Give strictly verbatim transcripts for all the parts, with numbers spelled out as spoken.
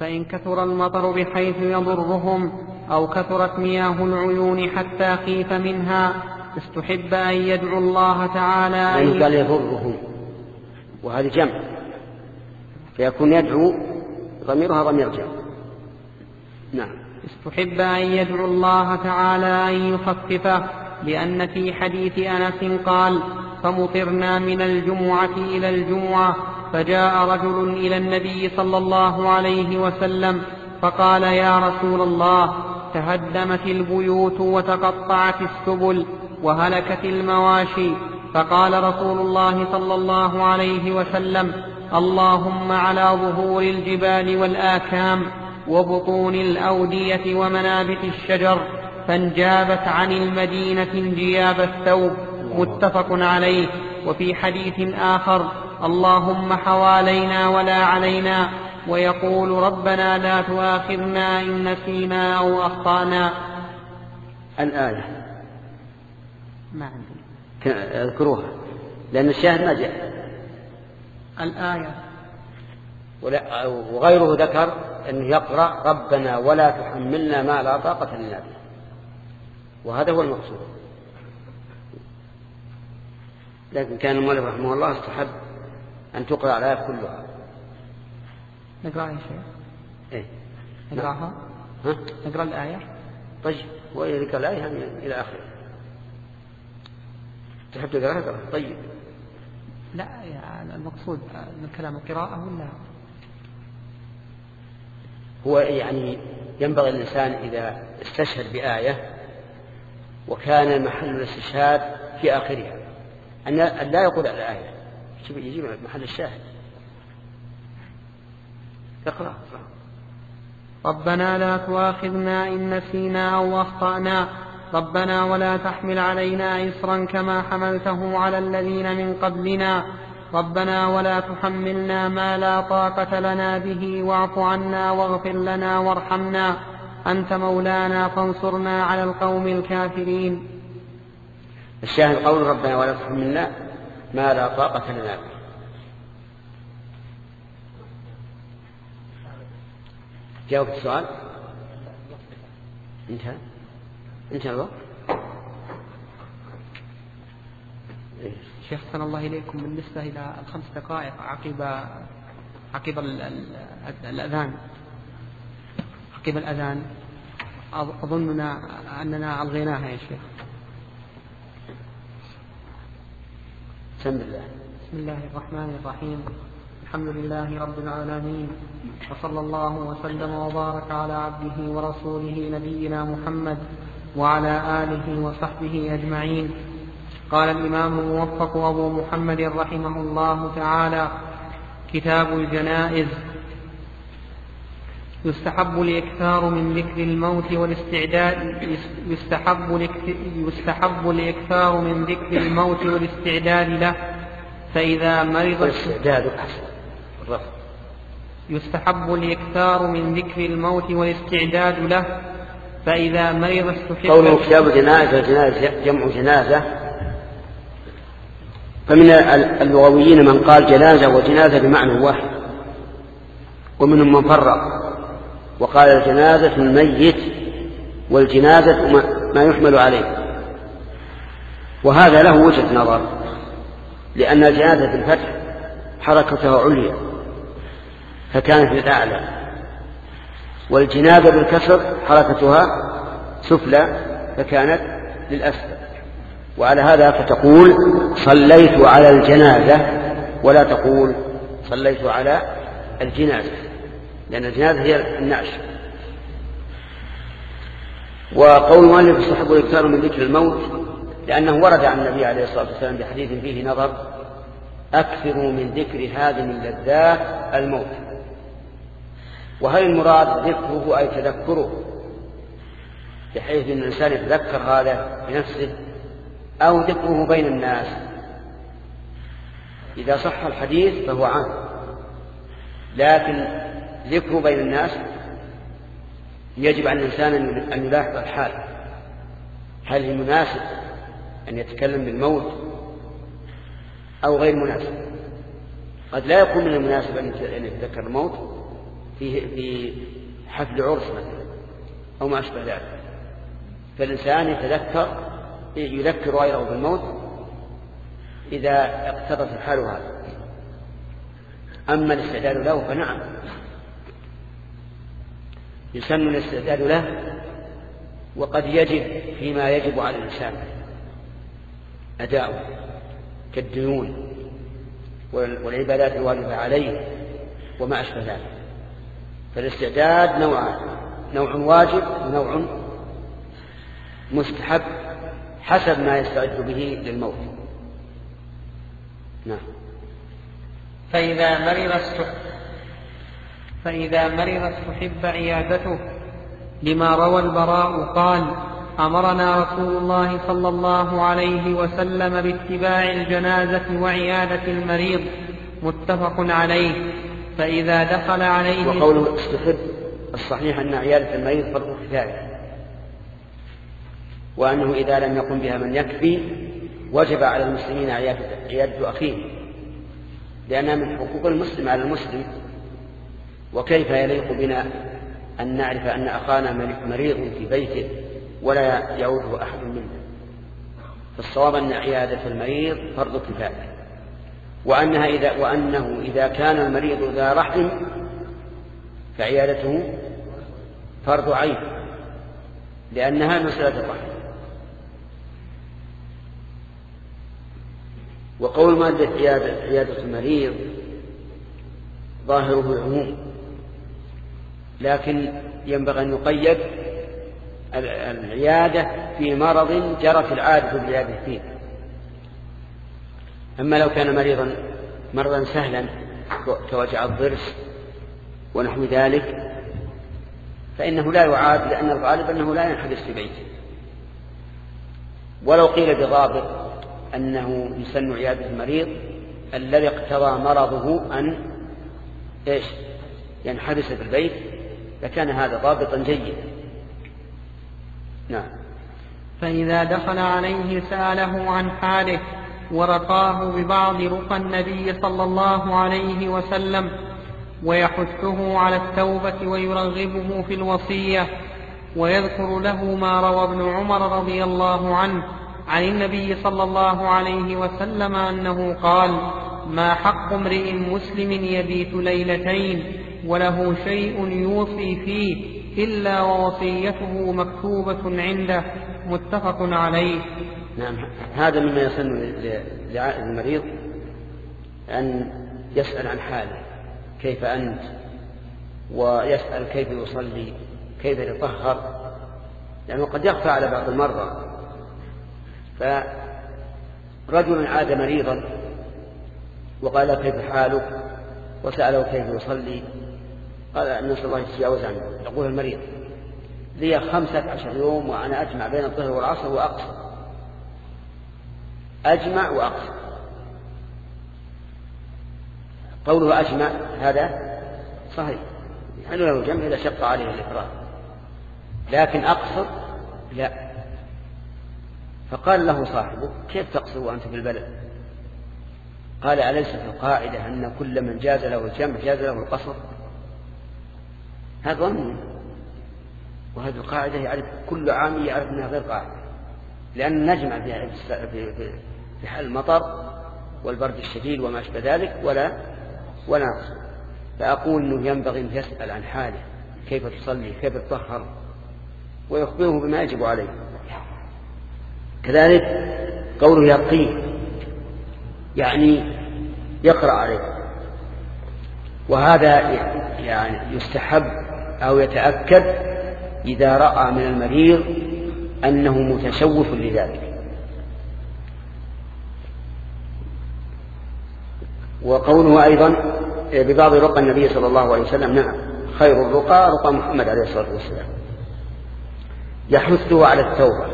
فإن كثر المطر بحيث يضرهم أو كثرت مياه العيون حتى خيف منها استحب أن يدعو الله تعالى يعني قال يضرهم، وهذا جمع، فيكون يدعو ضميرها ضمير جمع. نعم. استحب أن يدعو الله تعالى أن يخففه، لأن في حديث أنس قال: فمطرنا من الجمعة إلى الجمعة، فجاء رجل إلى النبي صلى الله عليه وسلم فقال: يا رسول الله، تهدمت البيوت وتقطعت السبل وهلكت المواشي. فقال رسول الله صلى الله عليه وسلم: اللهم على ظهور الجبال والآكام وبطون الأودية ومنابت الشجر، فانجابت عن المدينة انجياب الثوب. متفق عليه. وفي حديث آخر: اللهم حوالينا ولا علينا، ويقول: ربنا لا تؤاخذنا إن نسينا أو أخطأنا. الآية ما عندي اذكروها لأن الشاهد ما جاء. الآية وغيره ذكر أنه يقرأ: ربنا ولا تحملنا ما لا طاقة لنا به، وهذا هو المقصود. لكن كان المؤلف رحمه الله استحب أن تقرأ الآية كلها. نقرأ يا شيخ؟ إيه نقرأها؟ ها؟ نقرأ الآية؟ طيب، ويذكر الآية إلى آخره. تحب تقرأها؟ طيب. لا يعني المقصود من كلام القراءة ولا هو يعني ينبغي الإنسان إذا استشهد بآية وكان محل الاستشهاد في آخرها أن لا يقول الآية، يجيب محل الشاهد. اقرأ. ربنا لا تؤاخذنا إن نسينا أو أخطأنا، ربنا ولا تحمل علينا إصرا كما حملته على الذين من قبلنا، ربنا ولا تحملنا ما لا طاقة لنا به، واعف عنا واغفر لنا وارحمنا، أنت مولانا فانصرنا على القوم الكافرين. الشاهد قول ربنا ولا تحملنا ما لا طاقة لنا به. جاوب السؤال. انتهى انتهى الوقت. شيخ حسن الله إليكم، بالنسبة إلى الخمس دقائق عقب عقب الأذان عقب الأذان أظننا أننا ألغيناها يا شيخ. بسم الله. بسم الله الرحمن الرحيم. الحمد لله رب العالمين، وصلى الله وسلم وبارك على عبده ورسوله نبينا محمد وعلى آله وصحبه أجمعين. قال الإمام الموفق أبو محمد رحمه الله تعالى: كتاب الجنائز. يستحب الإكثار من ذكر الموت والاستعداد يستحب يستحب الإكثار من ذكر الموت والاستعداد له، فإذا مرض يستحب الإكثار من ذكر الموت والاستعداد له، فإذا مرض استحب. قوله كتاب الجنائز، الجنائز جمع جنازة، فمن اللغويين من قال جنازة وجنازة بمعنى واحد، ومنهم من فرق وقال الجنازة الميت والجنازة ما يحمل عليه، وهذا له وجهة نظر، لأن الجنازة بالفتح حركتها عليا فكانت للأعلى، والجنازة بالكسر حركتها سفلى فكانت للأسفل. وعلى هذا فتقول صليت على الجنازة ولا تقول صليت على الجنازة، لأن الجنازة هي النعش. وقول المؤلف يستحب الإكثار من ذكر الموت لأنه ورد عن النبي عليه الصلاة والسلام بحديث فيه نظر: أكثروا من ذكر هذه اللذات الموت. وهل المراد ذكره أي تذكره بحيث أن الإنسان يتذكر هذا بنفسه، أو ذكره بين الناس؟ إذا صح الحديث فهو عام، لكن ذكره بين الناس يجب على الإنسان أن يلاحظ الحال، هل هي مناسب أن يتكلم بالموت أو غير مناسب؟ قد لا يكون من المناسب أن يتذكر الموت، في في حفل عرس مثلا أو ما أشبه ذلك، فالإنسان يتذكر يذكر غيره بالموت إذا اقتضت الحال هذا. أما الاستعداد له فنعم يسن الاستعداد له، وقد يجب فيما يجب على الإنسان أداؤه كالديون والعبادات الواجبة عليه وما أشبه ذلك. فالاستعداد نوعان، نوع واجب ونوع مستحب حسب ما يستعد به للموت. نعم. فإذا مرض فإذا مرض استحب عيادته، لما روى البراء قال: أمرنا رسول الله صلى الله عليه وسلم باتباع الجنازة وعيادة المريض، متفق عليه. فإذا دخل عليه، وقوله استحب الصحيح أن عيادة المريض فرض كفاية، وأنه إذا لم يقم بها من يكفي وجب على المسلمين عيادة أخيه، لأنها من حقوق المسلم على المسلم. وكيف يليق بنا أن نعرف أن أخانا مريض في بيته ولا يعوده أحد منا؟ فالصواب أن عيادة المريض فرض كفاية، وأنها إذا وأنه إذا كان المريض ذا رحم فعيادته فرض عين، لأنها مسألة الرحم. وقول مادة عيادة, عيادة المريض ظاهره العموم، لكن ينبغي أن يقيد العيادة في مرض جرت العادة بالعيادة فيه. أما لو كان مريضا مرضا سهلا كوجع الضرس ونحو ذلك فإنه لا يعاد، لأن الغالب أنه لا ينحبس في بيته. ولو قيل بضابط أنه يسن عيادة المريض الذي اقتضى مرضه أن إيش ينحبس في البيت لكان هذا ضابطا جيدا. نعم. فإذا دخل عليه سأله عن حاله ورقاه ببعض رقى النبي صلى الله عليه وسلم، ويحثه على التوبة ويرغبه في الوصية، ويذكر له ما روى ابن عمر رضي الله عنه عن النبي صلى الله عليه وسلم أنه قال: ما حق امرئ مسلم يبيت ليلتين وله شيء يوصي فيه إلا ووصيته مكتوبة عنده، متفق عليه. نعم. هذا مما يسن للمريض أن يسأل عن حاله، كيف أنت، ويسأل كيف يصلي، كيف يتطهر، لأنه قد يخفى على بعض المرضى. فرجل عاد مريضا وقال: كيف حالك؟ وسأله كيف يصلي، قال: نسأل الله يتجاوز عنه. يقول المريض: لي خمسة عشر يوم وأنا أجمع بين الظهر والعصر وأقصر، أجمع وأقصر. قوله أجمع هذا صحيح، حلو له الجمع إذا شق عليه الإفراد، لكن أقصر لا. فقال له صاحبه: كيف تقصر وأنت في البلد؟ قال: أليست القاعدة أن كل من جاز له الجمع جاز له القصر؟ هذا ظن، وهذه القاعدة يعرف كل عام يعرف أنها غير قاعدة، لأن نجمع في في حال المطر والبرد الشديد وما أشبه ذلك ولا ولا نقصر. فأقول أنه ينبغي أن يسأل عن حاله، كيف تصلي، كيف تطهر، ويخبره بما يجب عليه. كذلك قوله يرقيه يعني يقرأ عليه، وهذا يعني يستحب أو يتأكد إذا رأى من المريض أنه متشوف لذلك. وقوله أيضا ببعض رقى النبي صلى الله عليه وسلم، نعم، خير الرقى رقى محمد عليه الصلاة والسلام. يحثه على التوبة،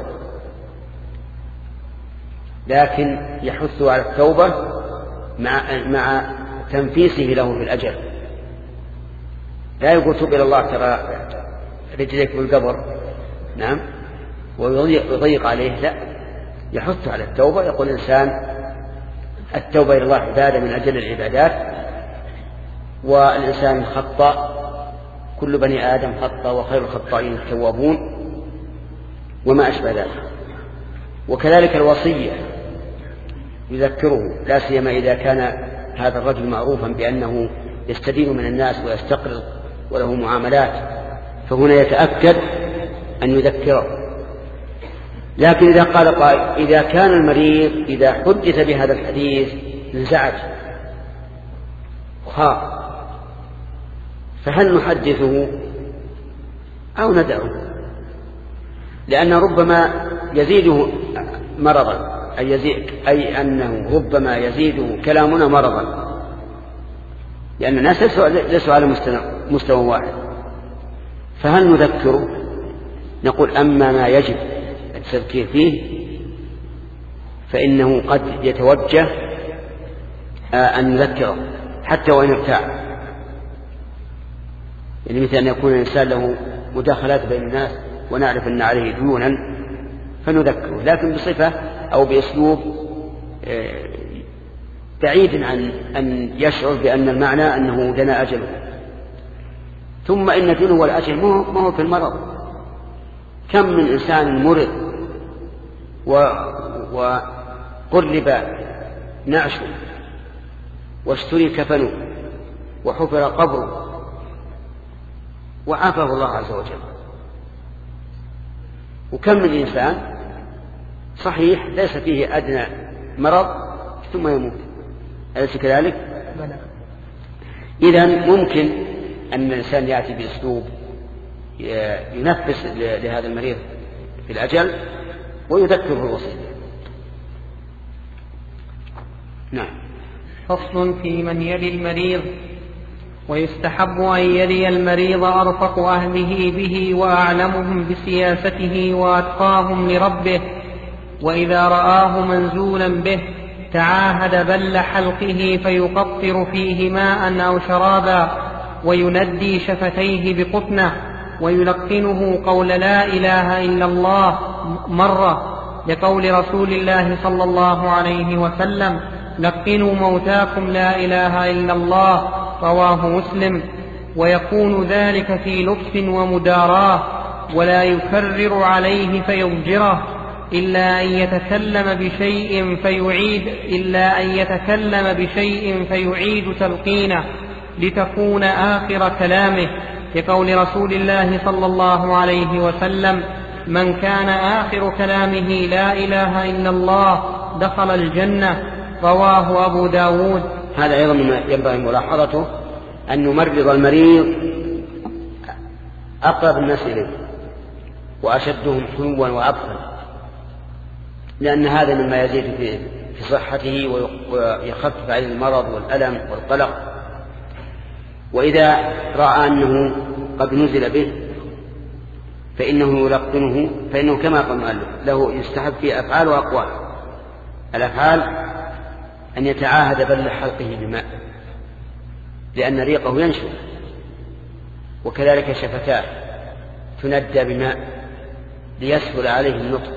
لكن يحثه على التوبة مع مع تنفيسه له في الأجل. لا يقول: تب إلى الله ترى رجليك بالقبر، نعم، ويضيق عليه، لا، يحث على التوبة. يقول الإنسان: التوبة إلى الله عبادة من أجل العبادات، والإنسان خطأ كل بني آدم خطأ وخير الخطائين التوابون وما أشبه ذلك. وكذلك الوصية يذكره، لا سيما إذا كان هذا الرجل معروفا بأنه يستدين من الناس ويستقرض وله معاملات، فهنا يتأكد أن يذكره. لكن إذا قال قائل إذا كان المريض إذا حدث بهذا الحديث انزعج وخاف، فهل نحدثه أو ندعه؟ لأن ربما يزيده مرضا، أي, يزيد أي أنه ربما يزيده كلامنا مرضا، لأن الناس ليسوا على مستوى واحد. فهل نذكره؟ نقول أما ما يجب التذكير فيه فإنه قد يتوجه أن نذكره حتى وإن ارتاع، يعني مثل أن يكون الإنسان له مداخلات بين الناس ونعرف أن عليه ديونا فنذكره، لكن بصفة أو بأسلوب بعيد عن أن يشعر بأن المعنى أنه دنا أجله. ثم إن دنو الأجل ما هو في المرض. كم من إنسان مرض وقرب نعشه واشتري كفنه وحفر قبره وعافاه الله عز وجل. وكم من إنسان صحيح ليس فيه أدنى مرض ثم يموت، أليس كذلك؟ إذن ممكن أن الإنسان يأتي بأسلوب ينفس لهذا المريض في الأجل ويذكره الوصية. نعم. فصل في من يلي المريض. ويستحب أن يلي المريض أرفق أهله به وأعلمهم بسياسته وأتقاهم لربه، وإذا رآه منزولا به تعاهد بل حلقه فيقطر فيه ماء أو شرابا ويندي شفتيه بقطنه ويلقنه قول لا إله إلا الله مرة، لقول رسول الله صلى الله عليه وسلم لقنوا موتاكم لا إله إلا الله، رواه مسلم. ويكون ذلك في لطف ومداراه، ولا يكرر عليه فيضجره إلا أن يتكلم بشيء فيعيد إلا أن يتكلم بشيء فيعيد تلقينه لتكون آخر كلامه، لقول رسول الله صلى الله عليه وسلم من كان آخر كلامه لا إله إلا الله دخل الجنة، رواه أبو داود. هذا أيضا مما ينبغي ملاحظته أن نمرض المريض أقرب الناس إليه وأشدهم حنوا وعطفا، لأن هذا مما يزيد في صحته ويخفف عليه المرض والألم والقلق. وإذا رأى أنه قد نزل به فإنه يلقنه، فإنه كما قال المؤلف له يستحب في أفعال وأقوال. الأفعال أن يتعاهد بل حلقه بماء لأن ريقه ينشف، وكذلك شفتاه تندى بماء ليسهل عليه النطق،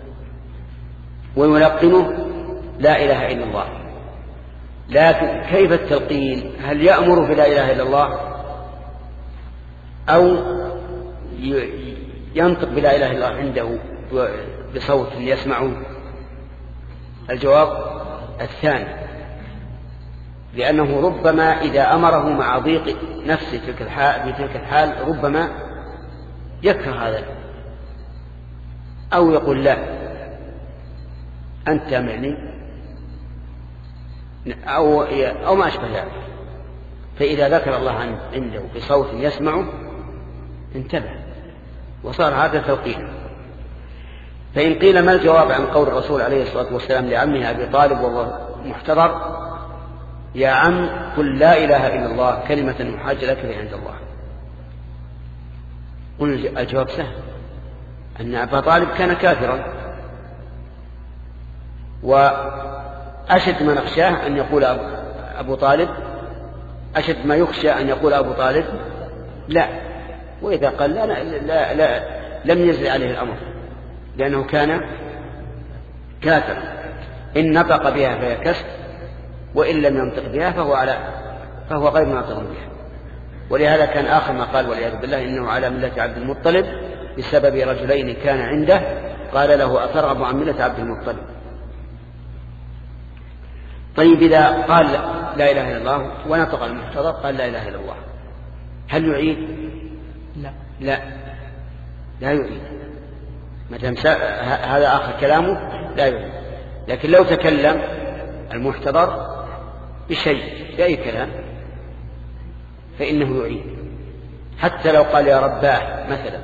ويلقنه لا إله إلا الله. لكن كيف التلقين؟ هل يأمر بلا إله إلا الله أو ينطق بلا إله إلا الله عنده بصوت يسمعه؟ الجواب الثاني، لأنه ربما إذا أمره مع ضيق نفسه في تلك الحال ربما يكره هذا أو يقول لا أنت تامعني أو, أو ما أشبه ذلك. فإذا ذكر الله عنده بصوت يسمعه انتبه وصار هذا تلقين. فإن قيل ما الجواب عن قول الرسول عليه الصلاة والسلام لعمه أبي طالب وهو محتضر يا عم قل لا إله إلا الله كلمة محاج لك عند الله؟ قل الجواب سهل، أن أبا طالب كان كافرا، وأشد ما نخشاه أن يقول أبو طالب أشد ما يخشى أن يقول أبو طالب لا. وإذا قال لا, لا, لا, لا لم يزل عليه الأمر لأنه كان كافر. إن نطق بها فهي كسر، وإن لم ينطق بها فهو, على فهو غير ناطق بها. ولهذا كان آخر ما قال والعياذ بالله إنه على ملة عبد المطلب بسبب رجلين كان عنده قال له أترغب عن ملة عبد المطلب. طيب إذا قال لا إله إلا الله ونطق المحتضر قال لا إله إلا الله هل يعيد؟ لا لا لا يعيد، مثلا هذا آخر كلامه لا يعيد. لكن لو تكلم المحتضر بشيء بأي كلام فإنه يعيد، حتى لو قال يا رباه مثلا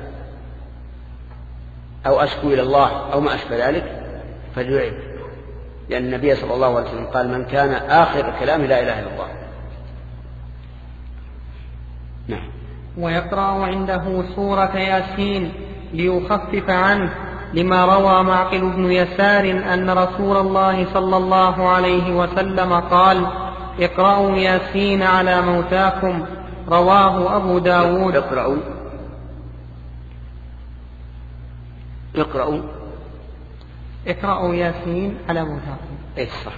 أو أشكو إلى الله أو ما أشبه ذلك فليعيد، لأن النبي صلى الله عليه وسلم قال من كان آخر كلامه لا إله إلا الله. نعم. ويقرأ عنده سورة ياسين ليخفف عنه، لما روى معقل بن يسار أن رسول الله صلى الله عليه وسلم قال اقرأوا ياسين على موتاكم، رواه أبو داود. اقرأوا اقرأوا اقرأوا ياسين على موتاكم. ايه صح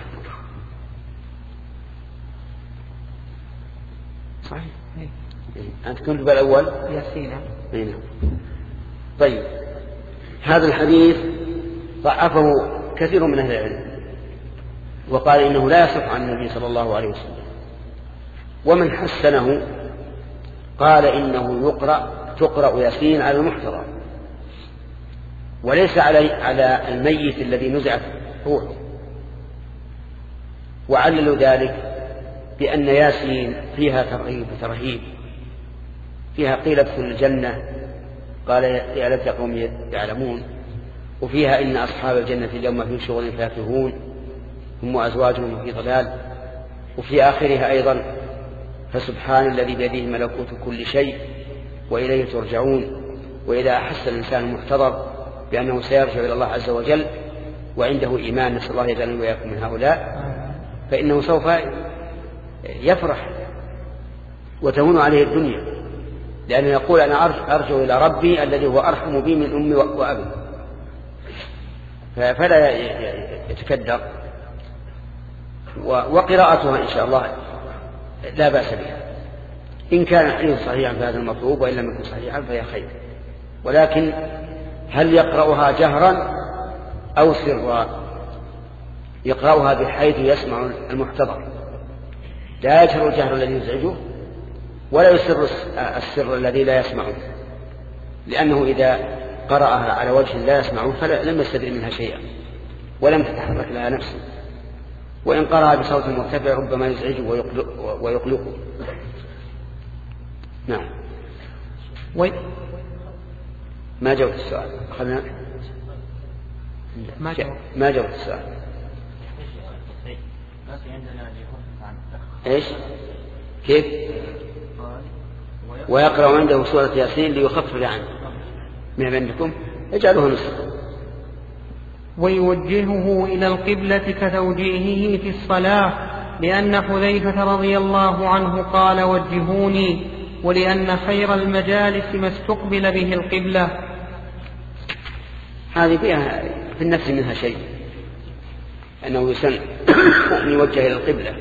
صحيح. إيه. أنت كنت بالأول ياسين. إيه. طيب هذا الحديث ضعفه كثير من أهل العلم وقال إنه لا يصح عن النبي صلى الله عليه وسلم، ومن حسنه قال إنه يقرأ تقرأ ياسين على المحتضر وليس على على الميت الذي نزعت روحه، وعللوا ذلك بأن ياسين فيها ترغيب وترهيب، فيها قيل ادخل الجنة قال يا ليت قوم يعلمون، وفيها إن أصحاب الجنة اليوم في شغل فاكهون هم وأزواجهم في ضلال، وفي آخرها أيضا فسبحان الذي بيده ملكوت كل شيء وإليه ترجعون. وإذا أحس الإنسان المحتضر بأنه سيرجع إلى الله عز وجل وعنده إيمان نسأل الله يجعلنا وإياكم من هؤلاء فإنه سوف يفرح وتهون عليه الدنيا، لأنه يقول أنا أرجع إلى ربي الذي هو أرحم بي من أمي وأبي، فلا يتكدر. وقراءتها إن شاء الله لا بأس بها إن كان الحديث صحيحا فهذا المطلوب، وإن لم يكن صحيحا فهي خير. ولكن هل يقرأها جهرا أو سرا؟ يقرأها بحيث يسمع المحتضر، لا يجهر الجهر الذي يزعجه ولا يسر السر الذي لا يسمعه، لأنه إذا قرأها على وجه لا يسمعه فلم يستدر منها شيئا ولم تتحرك لها نفسه، وإن قرأها بصوت مرتفع ربما يزعجه ويقلقه. نعم. ما جاوبت السؤال. أخذنا ما جاوبت ما جاوبت السؤال. إيش كيف؟ ويقرأ عنده سورة ياسين ليخفف عنه من عندكم اجعلوه نصف. ويوجهه إلى القبلة كتوجيهه في الصلاة، لأن حذيفة رضي الله عنه قال وجهوني، ولأن خير المجالس ما استقبل به القبلة. هذه فيها في النفس منها شيء، أنه يسن أن يوجه إلى القبلة،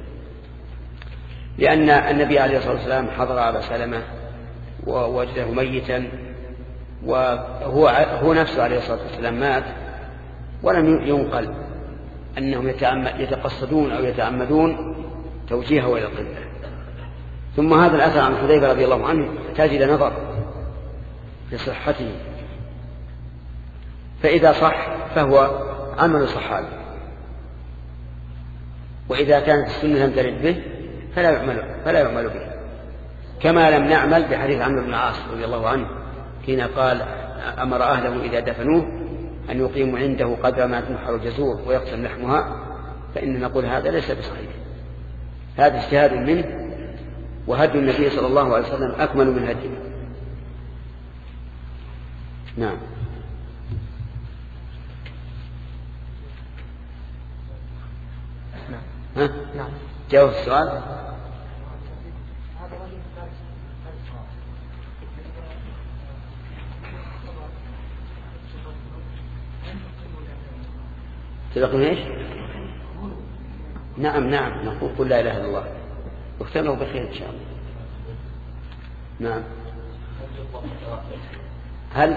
لأن النبي عليه الصلاة والسلام حضر أبا سلمة ووجده ميتا، وهو هو نفسه عليه الصلاة والسلام مات، ولم ينقل أنهم يتقصدون أو يتعمدون توجيهه إلى القبلة. ثم هذا الأثر عن حذيفة رضي الله عنه يحتاج إلى نظر في صحته، فإذا صح فهو عمل صحابي، وإذا كانت السنة لم ترد به فلا يعمل فلا يعمل به، كما لم نعمل بحديث عمرو بن العاص رضي الله عنه حين قال أمر أهله إذا دفنوه أن يقيموا عنده قدر ما تنحر الجزور ويقسم لحمها، فإن نقول هذا ليس بصحيح، هذا اجتهاد منه، وهدي النبي صلى الله عليه وسلم أكمل من هديه. نعم. ها؟ نعم. جاوب السؤال. تلقون ايش؟ نعم نعم نقول قل لا اله الا الله واختموا بخير ان شاء الله. نعم. هل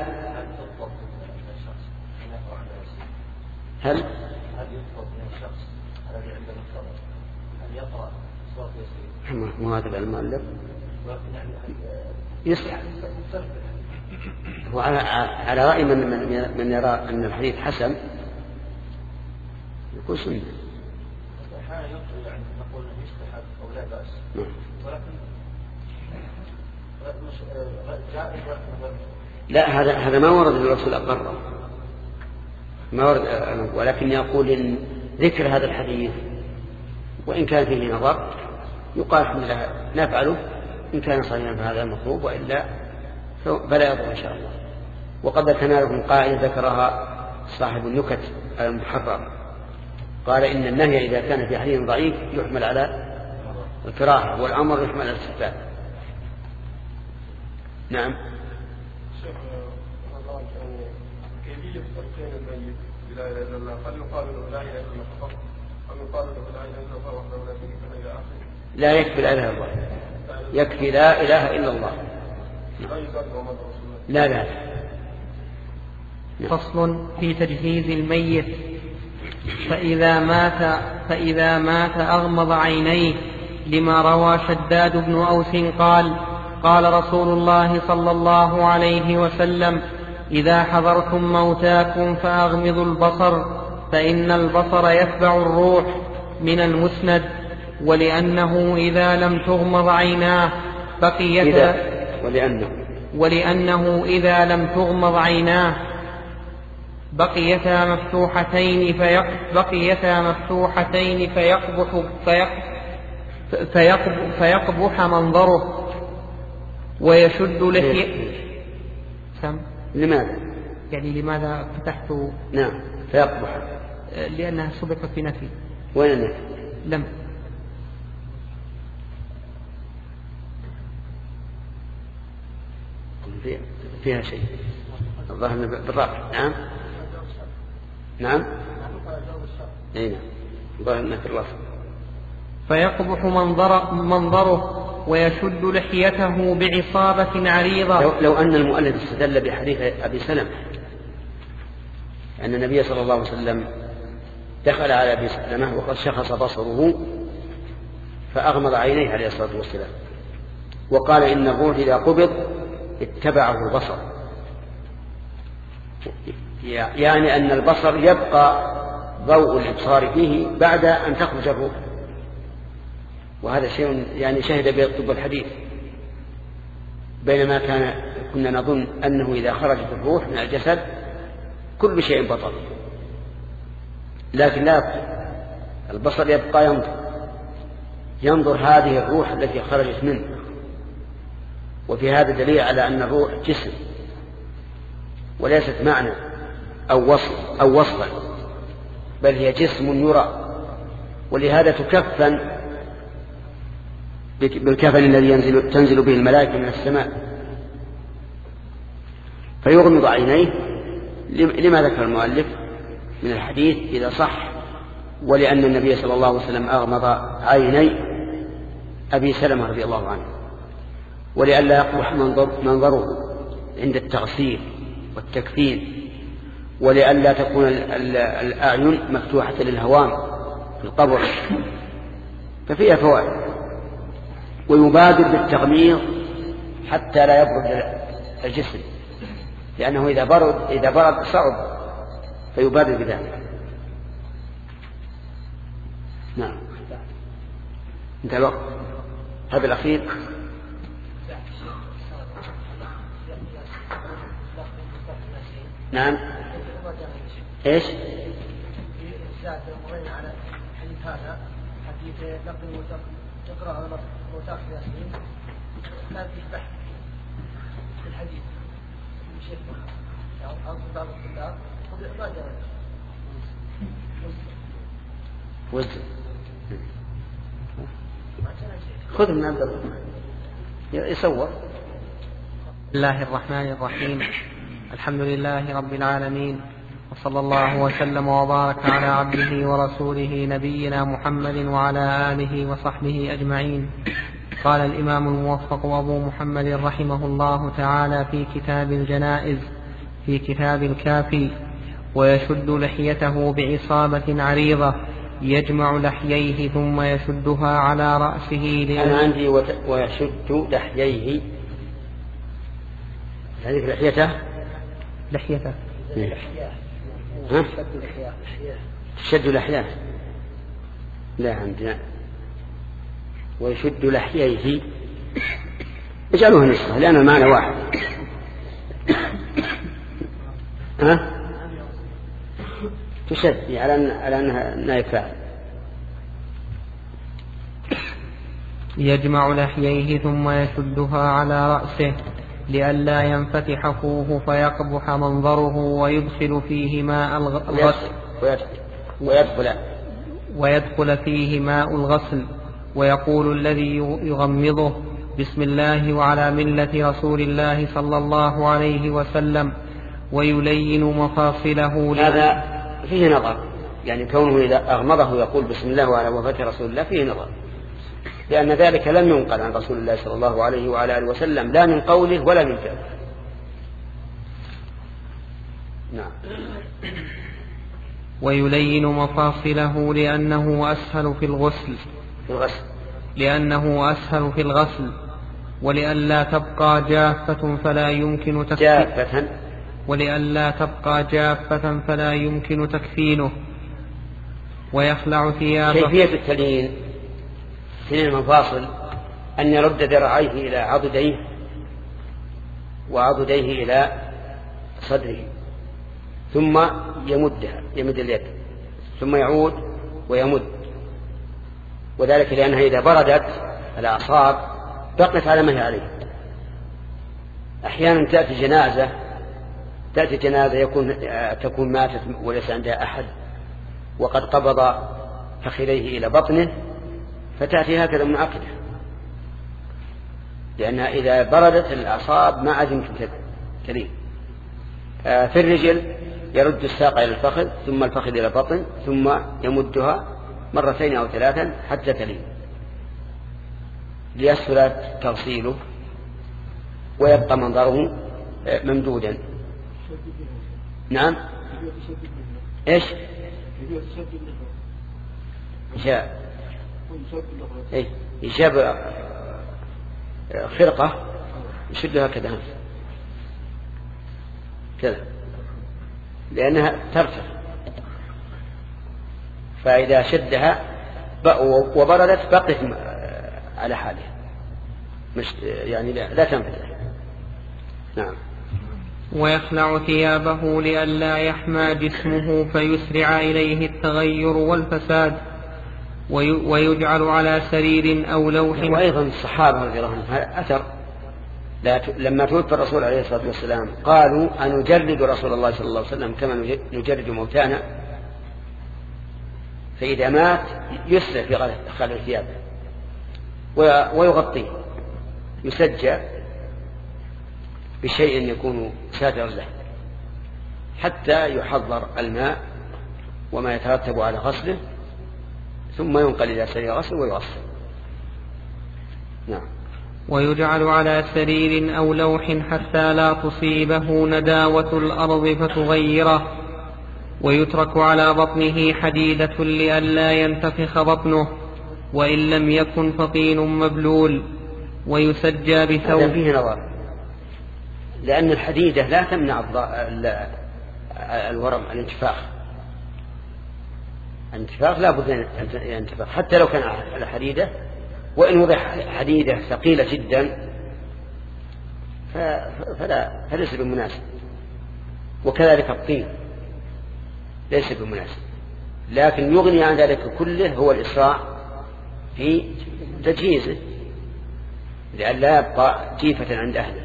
هل هل يطلب من الشخص الذي عنده الخبر أن يقرأ سورة ياسين؟ مو هذا المؤلف يصح. وعلى على رأي من من من يرى أن الحديث حسن يكون سنة. أحيانا يطلب يعني نقول أنه يستحب أو لا بأس. ولكن جائز ولكن لا هذا هذا ما ورد الرسول أقره ما ورد، ولكن يقول إن ذكر هذا الحديث وإن كان فيه نظر يقال الحمد لله نفعله إن كان صحيحا فهذا مطلوب، وإلا فلا يضر إن شاء الله. وقد ذكرنا لكم قاعدة ذكرها صاحب النكت المحرر، قال إن النهي إذا كان في حديث ضعيف يحمل على الكراهة والأمر يحمل على الاستحباب. نعم. كيفية تلقين الميت بلا إله إلا الله، هل يقال له لا إله إلا الله فقط أم يقال له لا إله إلا الله وحده لا شريك له إلى آخره؟ لا يكفي لا إله إلا الله، يكفي لا إله إلا الله. لا لا. فصل في تجهيز الميت. فإذا مات فإذا مات أغمض عينيه، لما روى شداد بن أوس قال قال رسول الله صلى الله عليه وسلم: إذا حضرتم موتاكم فأغمضوا البصر، فإن البصر يتبع الروح من المسند. ولأنه إذا لم تغمض عيناه بقيتا ولأنه, ولأنه إذا لم تغمض عيناه بقيتا مفتوحتين فيق بقيتا مفتوحتين فيقبح فيق فيقبح, فيقبح منظره ويشد لحيته. لماذا؟ يعني لماذا فتحت؟ نعم فيقبح لأنها سبقت في نفي. وين النفي؟ لم. فيها شيء الظاهر بالرفع. نعم نعم اي نعم الظاهر انها في الرفع. فيقبح منظر منظره ويشد لحيته بعصابة عريضة. لو, لو أن المؤلف استدل بحديث أبي سلمة أن النبي صلى الله عليه وسلم دخل على أبي سلمة وقد شخص بصره فأغمض عينيه عليه الصلاة والسلام وقال إن الروح إذا قبض اتبعه البصر، يعني أن البصر يبقى ضوء الإبصار فيه بعد أن تخرج الروح، وهذا شيء يعني شهد به الطب الحديث، بينما كان كنا نظن أنه إذا خرجت الروح من الجسد كل شيء بطل، لكن لا، البصر يبقى ينظر ينظر هذه الروح التي خرجت منه. وفي هذا دليل على أن الروح جسم وليست معنى أو وصف أو وصفا، بل هي جسم يرى، ولهذا تكفن بالكفن الذي ينزل تنزل به الملائكة من السماء فيغمض عينيه لما ذكر المؤلف من الحديث إذا صح، ولأن النبي صلى الله عليه وسلم أغمض عيني أبي سلمة رضي الله عنه، ولئلا يقبح منظر منظره عند التغسيل والتكفين، ولئلا تكون الأعين مفتوحة للهوام في القبر، ففيها فوائد. ويبادر بالتغميض حتى لا يبرد الجسم، لأنه إذا برد إذا برد صعب، فيبادر بذلك. نعم انتهى الوقت. هذا الأخير. نعم ايش؟ على الحديث هذا حديث لقد تقرأ موتاك ياسين لا تشبه في الحديث شيخ أو بعض الطلاب وبإحضار وزن خذ من عند يصور. بسم الله الرحمن الرحيم. الحمد لله رب العالمين، وصلى الله وسلم وبارك على عبده ورسوله نبينا محمد وعلى آله وصحبه أجمعين. قال الإمام الموفق أبو محمد رحمه الله تعالى في كتاب الجنائز في كتاب الكافي: ويشد لحيته بعصابة عريضة يجمع لحييه ثم يشدها على رأسه. أنا عندي ويشد لحييه، هذه لحيته لحيته ها؟ تشد لحياه، لا عندنا ويشد لحييه، اجعلوها نسخة لأن المعنى واحد. ها؟ تشد على أنها نائب فاعل. يجمع لحييه ثم يشدها على رأسه لئلا ينفتح فوه فيقبح منظره ويدخل فيه ماء الغسل ويدخل, ويدخل فيه ماء الغسل. ويقول الذي يغمضه: بسم الله وعلى ملة رسول الله صلى الله عليه وسلم، ويلين مفاصله. هذا فيه نظر، يعني كونه إذا أغمضه يقول بسم الله وعلى وفاة رسول الله فيه نظر، لأن ذلك لم ينقل عن رسول الله صلى الله عليه وعلى آله وسلم لا من قوله ولا من فعله. نعم. ويلين مفاصله لأنه أسهل في الغسل في الغسل لأنه أسهل في الغسل ولئلا تبقى جافة فلا يمكن تكفينه ولئلا تبقى جافة فلا يمكن تكفينه. ويخلع ثيابه. كيفية التليين تلين المفاصل أن يرد ذراعيه إلى عضديه وعضديه إلى صدره، ثم يمدها يمد اليد ثم يعود ويمد، وذلك لأنها إذا بردت الأعصاب بقت على ما هي عليه. أحيانا تأتي جنازة تأتي جنازة يكون تكون ماتت وليس عندها أحد وقد قبض فخذيه إلى بطنه، فتأتي هكذا منعقدة، لأنها إذا بردت الأعصاب ما عاد يمكن تلين. في الرجل يرد الساق إلى الفخذ ثم الفخذ إلى البطن ثم يمدها مرتين أو ثلاثا حتى تلين ليسهل تغسيله ويبقى منظره ممدودا. نعم. ايش جاء ايه يجاب خرقة يشدها كذا كذا لأنها ترتفع، فإذا شدها وبردت بقت على حالها مش يعني لا, لا تنفتح. نعم. ويخلع ثيابه لئلا يحمى جسمه فيسرع إليه التغير والفساد، ويجعل على سرير أو لوح. وأيضا الصحابة رضي الله عنهم أثر لما توفى الرسول عليه الصلاة والسلام قالوا أنجرد رسول الله صلى الله عليه وسلم كما نجرد موتانا، فإذا مات يسرع في خلع ثيابه ويغطيه، يسجى بشيء يكون ساترا له حتى يحضر الماء وما يترتب على غسله، ثم ينقل إلى سرير غسل ويغسل. نعم. ويجعل على سرير أو لوح حتى لا تصيبه نداوة الأرض فتغيره، ويترك على بطنه حديدة لئلا ينتفخ بطنه، وإن لم يكن فطين مبلول، ويسجى بثوب. هذا فيه نظر، لأن الحديدة لا تمنع الورم الانتفاخ. الانتفاخ لا بد أن ينتفخ حتى لو كان على حديدة، وإن وضع حديدة ثقيلة جدا فلا فليس بمناسب، وكذلك الطين ليس بمناسب. لكن يغني عن ذلك كله هو الإسراع في تجهيزه لأن لا يبقى جيفة عند أهله.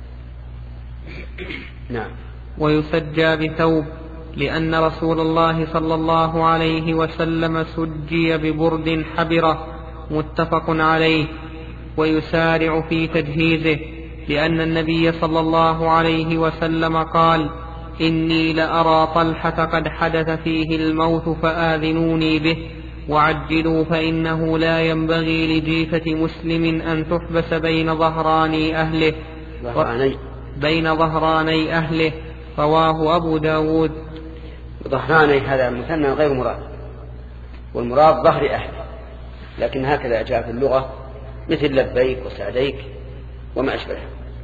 نعم. ويسجى بثوب، لأن رسول الله صلى الله عليه وسلم سجي ببرد حبرة متفق عليه. ويسارع في تجهيزه، لأن النبي صلى الله عليه وسلم قال: إني لأرى طلحة قد حدث فيه الموت فآذنوني به، وعجلوا فإنه لا ينبغي لجيفة مسلم أن تحبس بين ظهراني أهله بين ظهراني أهله. رواه أبو داود. ظهراني هذا مثنى غير مراد، والمراد ظهر أهله، لكن هكذا جاء في اللغة مثل لبيك وسعديك وما أشبه.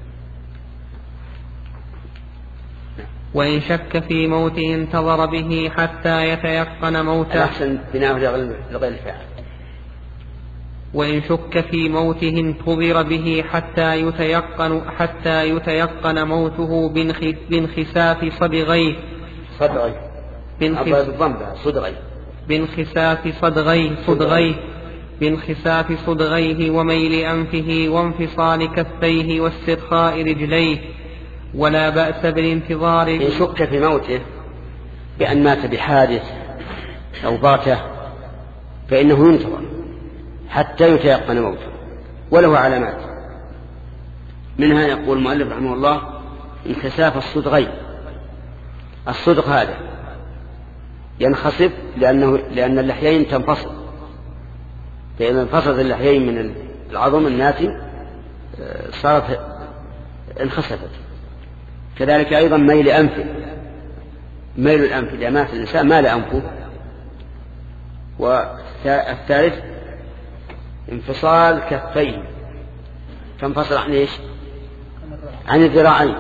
وإن شك في موته انتظر به حتى يتيقن موته. الأحسن بناء لغير الفاعل. وإن شك في موته انتظر به حتى يتيقن حتى يتيقن موته بانخساف صدغيه صدغيه صدغيه بانخساف صدغيه صدغيه بانخساف صدغيه وميل أنفه وانفصال كفيه واسترخاء رجليه. ولا بأس بالانتظار. إن شك في موته بأن مات بحادث أو باته فإنه ينتظر حتى يتيقن موته، وله علامات. منها يقول المؤلف رحمه الله انكساف الصدغين. الصدغ هذا ينخسف لأنه لأن اللحيين تنفصل، فإذا انفصلت اللحيين من العظم الناتي صارت انخسفت. كذلك أيضا ميل أنفه، ميل الأنف إذا مات الإنسان مال أنفه. والثالث انفصال كفيه، تنفصل عن إيش؟ عن الذراعين،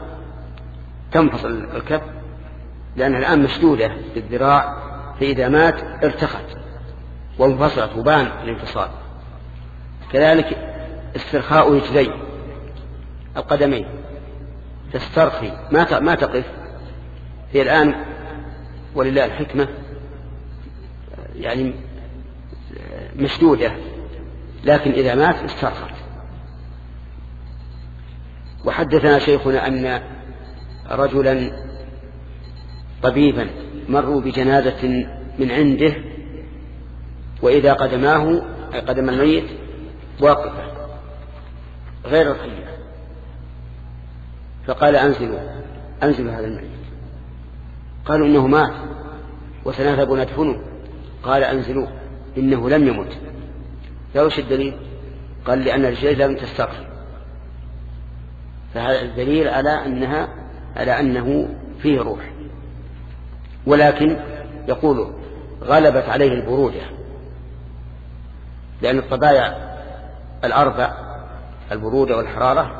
تنفصل الكف لأنها الآن مشدودة بالذراع، فإذا مات ارتخت وانفصلت وبان الانفصال. كذلك استرخاء رجلي القدمين، تسترخي ما ما تقف. هي الآن ولله الحكمة يعني مشدودة، لكن إذا مات استرخت. وحدثنا شيخنا أن رجلا طبيبا مروا بجنازة من عنده، وإذا قدماه أي قدم الميت واقفة غير رقية، فقال أنزلوا أنزلوا هذا الميت. قالوا إنه مات وسنذهب ندفنه. قال أنزلوه إنه لم يمت. فوش الدليل؟ قال لأن الرجال لم تسترخي. فهذا الدليل على أنها على أنه فيه روح، ولكن يقول غلبت عليه البرودة، لأن الطبايع الأربع البرودة والحرارة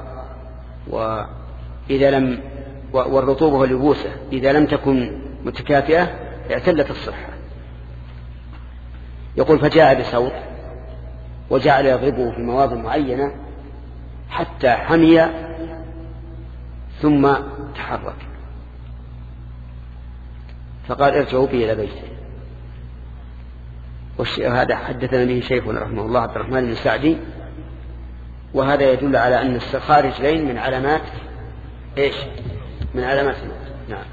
وإذا لم والرطوبة واليبوسة إذا لم تكن متكافئة اعتلت الصحة. يقول فجاء بصوت وجعل يضربه في مواضع معينة حتى حمي ثم تحرك، فقال ارجعوا بي إلى بيته. وهذا حدثنا به شيخنا رحمه الله عبد الرحمن بن سعدي، وهذا يدل على أن استرخاء رجلين من علامات إيش؟ من علامات الموت. نعم.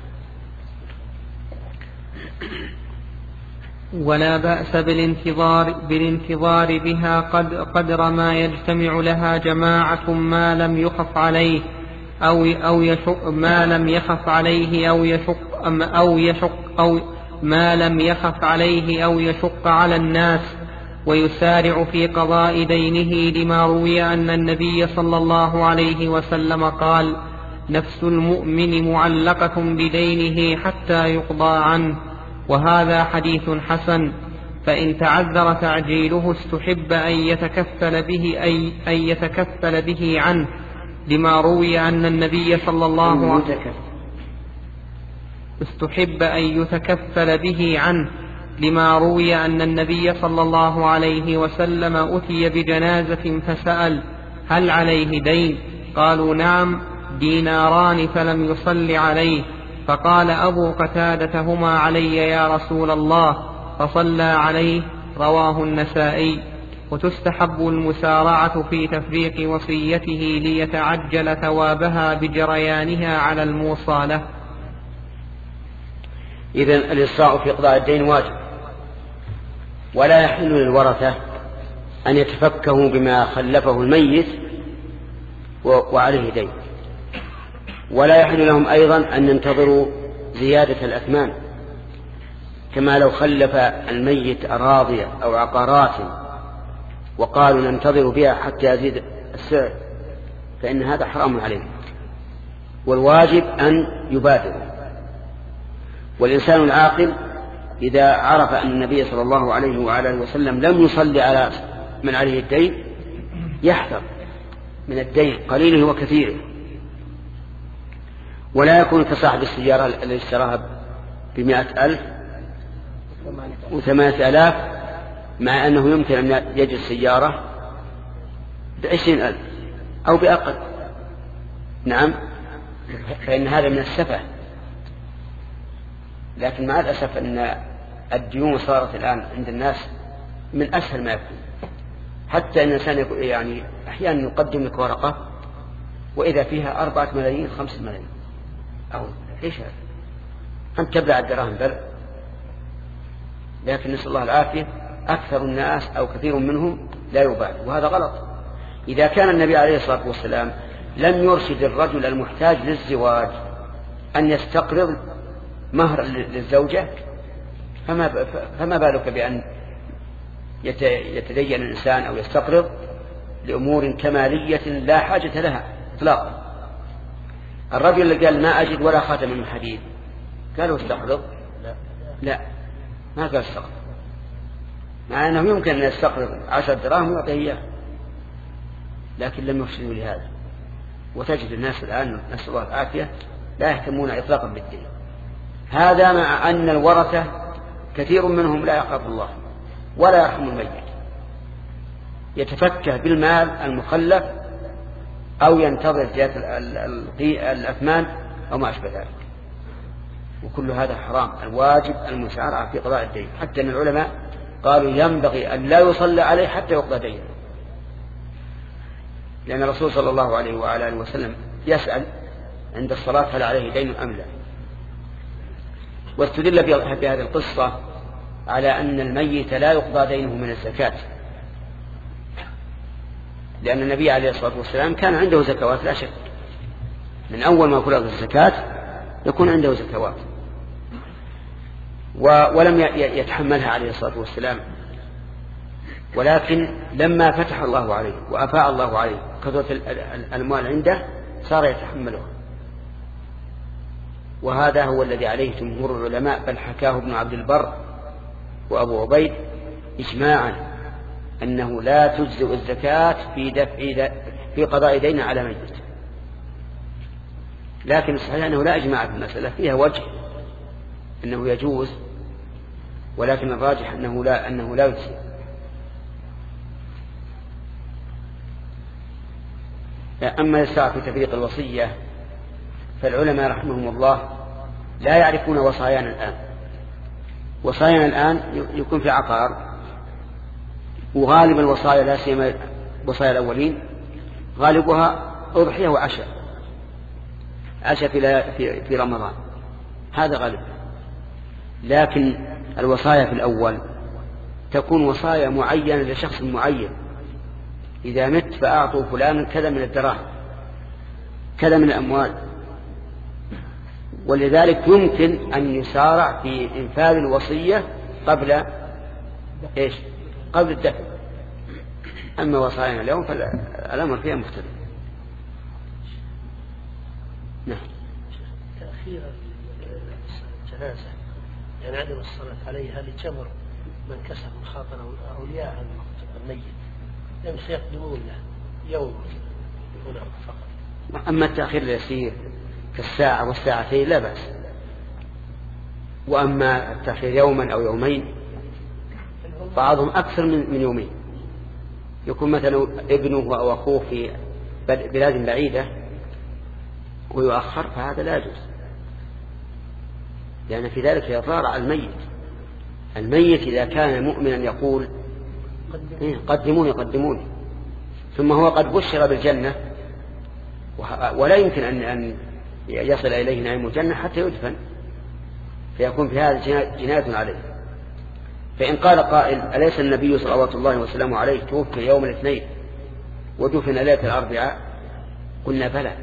ولا بأس بالانتظار بالانتظار بها قد قدر ما يجتمع لها جماعة ما لم يخف عليه أو أو يشق ما لم يخف عليه أو يشق أو يشق أو ما لم يخف عليه أو يشق على الناس، ويسارع في قضاء دينه لما روي أن النبي صلى الله عليه وسلم قال: نفس المؤمن معلقة بدينه حتى يقضى عنه. وهذا حديث حسن، فإن تعذر تعجيله استحب أن يتكفل به أي أن يتكفل به عنه لما روي أن النبي صلى الله عليه وسلم استحب أن يتكفل به عنه لما روي أن النبي صلى الله عليه وسلم أتي بجنازة فسأل: هل عليه دين؟ قالوا: نعم، ديناران، فلم يصل عليه. فقال أبو قتادة: هما علي يا رسول الله، فصلى عليه. رواه النسائي. وتستحب المسارعة في تفريق وصيته ليتعجل ثوابها بجريانها على الموصالة. إذن الإسراع في قضاء الدين واجب، ولا يحل للورثة أن يتفكهوا بما خلفه الميت وعليه دين، ولا يحل لهم أيضا أن ينتظروا زيادة الأثمان كما لو خلف الميت أراضي أو عقارات وقالوا ننتظر بها حتى يزيد السعر فإن هذا حرام عليه، والواجب أن يبادر. والإنسان العاقل إذا عرف أن النبي صلى الله عليه وعلى وسلم لم يصلي على من عليه الدين يحذر من الدين قليله وكثيره، ولا يكون كصاحب السيارة الذي اشتراها بمئة ألف وثمانية آلاف مع أنه يمكن أن يجد السيارة بعشرين ألف أو بأقل. نعم، فإن هذا من السفة. لكن مع الأسف أن الديون صارت الآن عند الناس من أسهل ما يكون، حتى أن الإنسان يعني أحيانا يقدم لك ورقة وإذا فيها أربعة ملايين خمسة ملايين أو إيش هذا؟ أنت تبلع الدراهم بل. لكن نسأل الله العافية أكثر الناس أو كثير منهم لا يبالي، وهذا غلط. إذا كان النبي عليه الصلاة والسلام لم يرشد الرجل المحتاج للزواج أن يستقرض مهر للزوجة فما, فما بالك بأن يتدين الإنسان أو يستقرض لأمور كمالية لا حاجة لها إطلاقا. الرجل اللي قال ما أجد ولا خاتم من حديد قالوا استقرض؟ لا, لا. ما قال استقرض، مع أنه يمكن أن يستقرض عشر دراهم ويعطيه إياه، لكن لم يرشدوا لهذا. وتجد الناس الآن نسأل الله العافية لا يهتمون إطلاقا بالدين. هذا مع أن الورثة كثير منهم لا يخاف الله ولا يرحم الميت، يتفكه بالمال المخلف أو ينتظر زيادة الأثمان أو ما أشبه ذلك، وكل هذا حرام. الواجب المسارعة في قضاء الدين، حتى أن العلماء قالوا ينبغي أن لا يصلى عليه حتى يقضى دينه، لأن الرسول صلى الله عليه وآله وسلم يسأل عند الصلاة هل عليه دين أم لا. واستدل بهذه القصة على أن الميت لا يقضى دينه من الزكاة، لأن النبي عليه الصلاة والسلام كان عنده زكوات لا شك، من أول ما فرض الزكاة يكون عنده زكوات، ولم يتحملها عليه الصلاة والسلام، ولكن لما فتح الله عليه وأفاء الله عليه كثرة الأموال عنده صار يتحملها. وهذا هو الذي عليه جمهور العلماء، بل حكاه ابن عبد البر وأبو عبيد إجماعا أنه لا تجزئ الزكاة في دفع في قضاء دين على ميت. لكن الصحيح أنه لا إجماع في المسألة، فيها وجه أنه يجوز، ولكن الراجح أنه لا أنه لا يجزئ. أما الساعة في تفريق الوصية فالعلماء رحمهم الله لا يعرفون وصايانا الآن. وصايانا الآن يكون في عقار، وغالب الوصايا لا سيما وصايا الأولين غالبها أضحية وعشاء، عشاء في في رمضان، هذا غالب. لكن الوصايا في الأول تكون وصايا معينة لشخص معين، إذا مت فأعطوا فلانا كذا من الدراهم كذا من الأموال، ولذلك يمكن أن يسارع في إنفاذ الوصية قبل إيش؟ قبل الدفع. أما وصايانا اليوم فالأمر فيها مختلف. نعم. تأخير الجنازة يعني عدم الصلاة عليها لجبر من كسب مخاطر أولياء الميت، لم سيقدمون له يوم هنا فقط. أما التأخير اليسير كالساعة والساعتين لا بأس، وأما التأخير يوما أو يومين بعضهم أكثر من يومين، يكون مثلا ابنه أو أخوه في بلاد بعيدة ويؤخر، فهذا لا يجوز، لأن في ذلك يضار على الميت. الميت إذا كان مؤمنا يقول قدموني قدموني، ثم هو قد بشر بالجنة ولا يمكن أن يصل إليه نعيم الجنة حتى يدفن، فيكون في هذا جناية عليه. فإن قال قائل أليس النبي صلى الله عليه وسلم عليه توفي يوم الاثنين ودفن ليلة الأربعاء؟ قلنا بلى،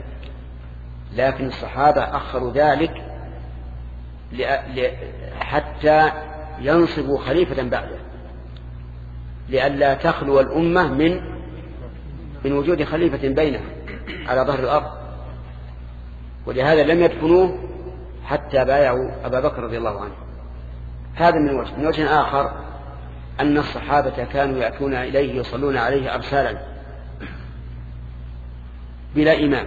لكن الصحابة أخروا ذلك حتى ينصب خليفة بعده لئلا تخلو الأمة من من وجود خليفة بينها على ظهر الأرض. ولهذا لم يدفنوه حتى بايعوا أبا بكر رضي الله عنه. هذا من وجه. من وجه آخر أن الصحابة كانوا يأتون إليه يصلون عليه أرسالا بلا إمام،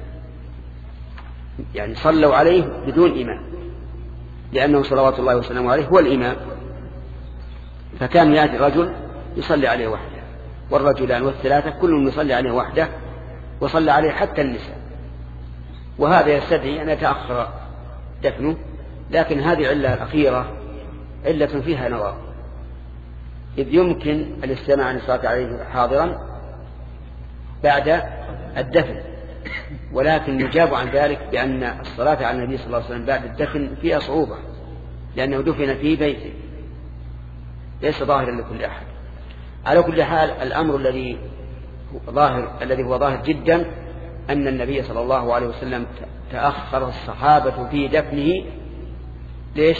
يعني صلوا عليه بدون إمام، لأنه صلوات الله وسلامه عليه هو الإمام. فكان يأتي الرجل يصلي عليه وحده، والرجلان والثلاثة كلهم يصلي عليه وحده، وصلى عليه حتى النساء. وهذا يستدعي أن يتأخر دفنه، لكن هذه علة الأخيرة علة فيها نظر، إذ يمكن الاستماع عن الصلاة عليه حاضرا بعد الدفن، ولكن يجاب عن ذلك بأن الصلاة على النبي صلى الله عليه وسلم بعد الدفن فيها صعوبة، لأنه دفن في بيته ليس ظاهرا لكل أحد. على كل حال الأمر الذي ظاهر الذي هو ظاهر جدا أن النبي صلى الله عليه وسلم تأخر الصحابة في دفنه ليش؟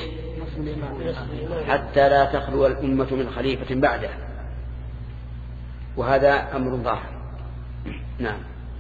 حتى لا تخلو الأمة من خليفة بعده، وهذا أمر ظاهر. نعم.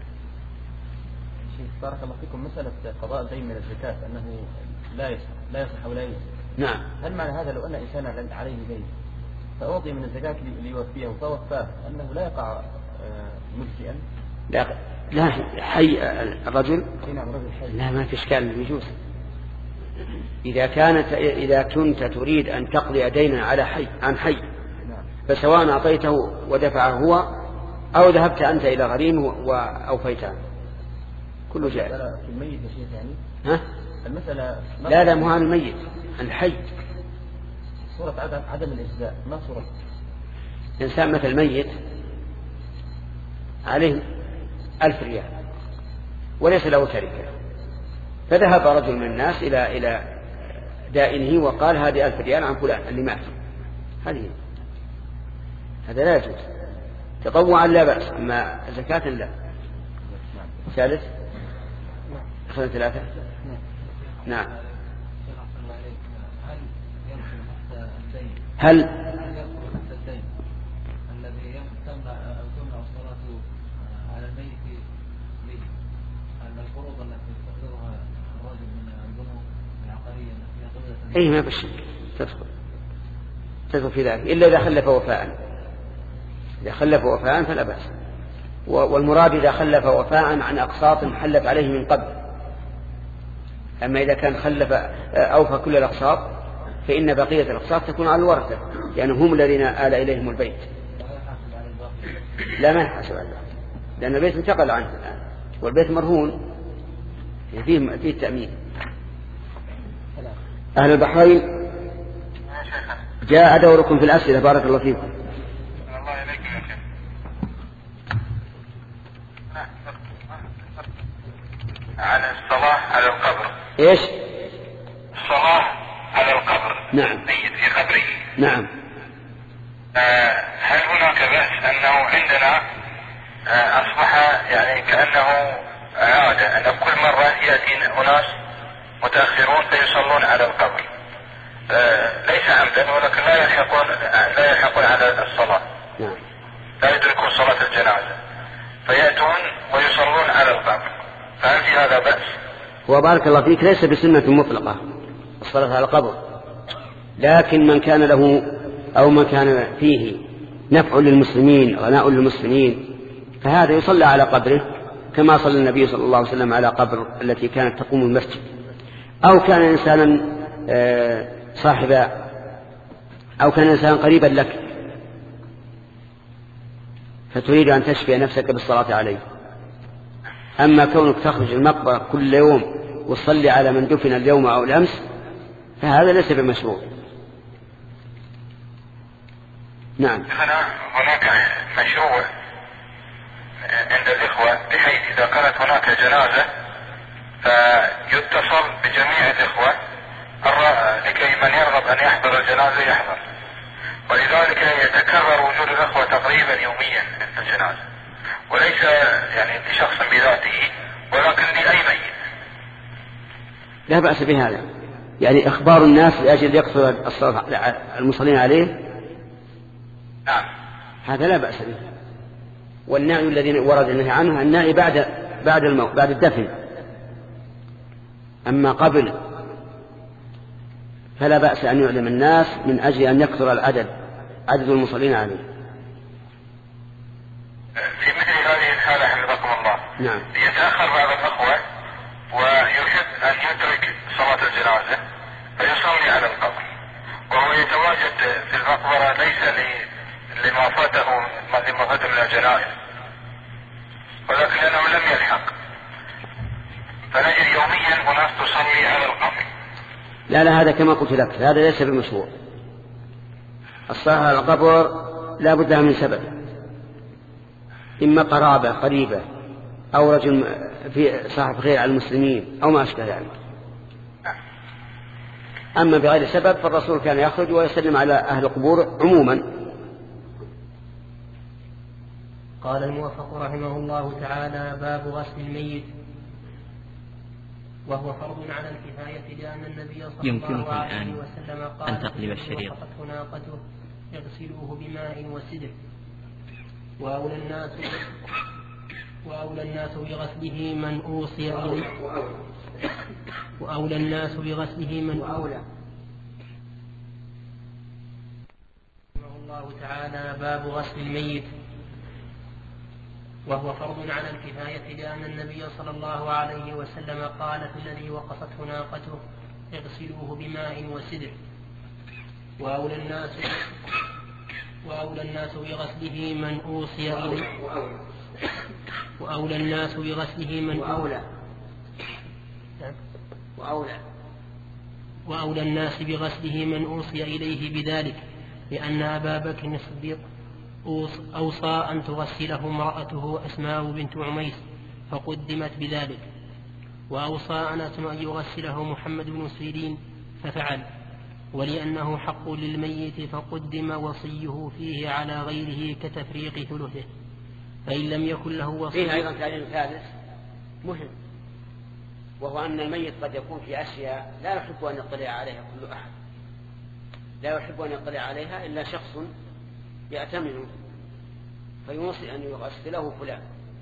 شيخ بارك الله فيكم، مسألة قضاء الدين من الزكاة أنه لا يصح لا يصح ولا يجوز. نعم. هل معنى هذا لو أن إنسان عليه دين فأعطي من الزكاة ليوفيه فوفاه أنه لا يقع ملجئا؟ لا لا حي الرجل. نعم رجل حي. لا، ما في إشكال، يجوز. إذا كانت إذا كنت تريد أن تقضي دينا على حي عن حي، فسواء أعطيته ودفعه هو أو ذهبت أنت إلى غريم وأوفيته، كله جائز. في الميت يا شيخ يعني؟ ها؟ المسألة لا لا مو عن الميت، عن الحي. صورة عدم عدم الإجزاء، ما صورة؟ إنسان مثل ميت عليه ألف ريال وليس له تركة، فذهب رجل من الناس إلى إلى دائنه وقال هذه ألف ريال عن فلان اللي مات، هذه هذا لا يجوز. تطوعا لا بأس، أما زكاة لا. ثالث أخذنا ثلاثة. نعم. هل الذي تمنع تمنع الصلاة على الميت به أن الفروض التي يستقرها الرجل من البنوك العقارية التي أي ما بشك تدخل تدخل في ذلك، إلا إذا خلف وفاء. إذا خلف وفاء فلا بأس. والمراد إذا خلف وفاء عن أقساط حلت عليه من قبل. أما إذا كان خلف أوفى كل الأقساط فإن بقية الأقساط تكون على الورثة، لأنهم هم الذين آل إليهم البيت. لا، ما يحاسب على الباقي، لأن البيت انتقل عنه الآن، والبيت مرهون فيه فيه التأمين. أهل البحرين، جاء دوركم في الأسئلة، بارك الله فيكم. الله إليكم يا شيخ. عن الصلاة على القبر. إيش؟ الصلاة على القبر. نعم. ميت في قبره. نعم. آه هل هناك بأس أنه عندنا آه أصبح يعني كأنه عادة أن كل مرة يأتي أناس متأخرون فيصلون على القبر، آه ليس عمدا ولكن لا يلحقون لا يلحقون على الصلاة. نعم. لا يدركون صلاة الجنازة فيأتون ويصلون على القبر، فهل في هذا بأس؟ وبارك الله فيك، ليس بسنة مطلقة الصلاة على القبر، لكن من كان له أو من كان فيه نفع للمسلمين غناء للمسلمين فهذا يصلى على قبره، كما صلى النبي صلى الله عليه وسلم على قبر التي كانت تقوم المسجد. أو كان إنسانا صاحب أو كان إنسانا قريبا لك فتريد أن تشفي نفسك بالصلاة عليه. أما كونك تخرج المقبرة كل يوم وتصلي على من دفن اليوم أو الأمس فهذا ليس بمشروع. نعم. هناك مشروع عند الإخوة بحيث إذا كانت هناك جنازة فيتصل بجميع الإخوة لكي من يرغب أن يحضر الجنازة يحضر، ولذلك يتكرر وجود الإخوة تقريبا يوميا عند الجنازة، وليس يعني لشخص بذاته ولكن لأي ميت. لا بأس بهذا، يعني إخبار الناس لأجل يكثر الصلاة المصلين عليه نعم هذا لا بأس به. والنعي الذي ورد النهي عنه النعي بعد بعد الموت بعد الدفن، أما قبل فلا بأس أن يعلم الناس من أجل أن يكثر العدد عدد المصلين عليه. في مثل هذه الحالة حفظكم الله نعم. يتأخر بعض الأخوة ويحب أن يدرك صلاة الجنازة فيصلي على القبر وهو يتواجد في المقبرة ليس لما فاته لما فاته من الجنائز ولكن لأنه لم يلحق، فنجد يوميا أناس تصلي على القبر. لا لا هذا كما قلت لك هذا ليس بمشروع. الصلاة على القبر لا بد من سبب، إما قرابة قريبة أو رجل في صاحب خير على المسلمين أو ما أشبه ذلك. أما بغير سبب فالرسول كان يخرج ويسلم على أهل القبور عموما. قال الموفق رحمه الله تعالى: باب غسل الميت، وهو فرض على الكفاية لأن النبي صلى الله عليه وسلم قال: أن تقلب الشريط ناقته يغسلوه بماء وسدر، وأولى الناس وأولى الناس بغسله من أوصي إليه وأولى الناس بغسله من أولى رحمه الله تعالى: باب غسل الميت، وهو فرض على الكفاية لأن النبي صلى الله عليه وسلم قال في الذي وقصته ناقته: اغسلوه بماء وسدر، وأولى الناس وأولى الناس بغسله من أوصي إليه وأولى الناس بغسله من وأولى وأولى وأولى الناس بغسله من أوصي إليه بذلك، لأن أبا بكر الصديق أوصى أن تغسله امرأته أسماء بنت عميس فقدمت بذلك، وأوصى أنس أن يغسله محمد بن سيرين ففعل، ولأنه حق للميت فقدم وصيه فيه على غيره كتفريق ثلثه، فإن لم يكن له وصي. فيه أيضا تعليم ثالث مهم، وهو أن الميت قد يكون في أشياء لا يحب أن يطلع عليها كل أحد، لا يحب أن يطلع عليها إلا شخص يأتمنه فيوصي أن يغسله فلان.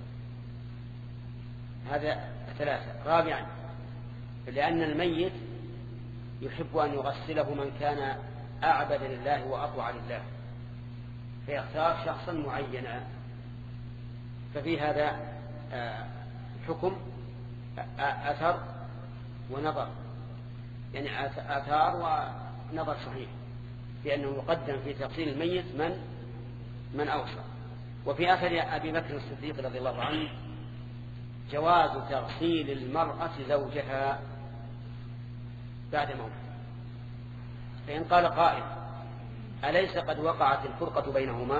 هذا ثلاثة. رابعا لأن الميت يحب أن يغسله من كان أعبد لله وأطوع لله، فيختار شخصا معينا، ففي هذا حكم أثر ونظر، يعني آثار ونظر صحيح، لأنه يقدم في تغسيل الميت من من أوصى. وفي أثر أبي بكر الصديق رضي الله عنه جواز تغسيل المرأة زوجها بعد موته. فإن قال قائل: أليس قد وقعت الفرقة بينهما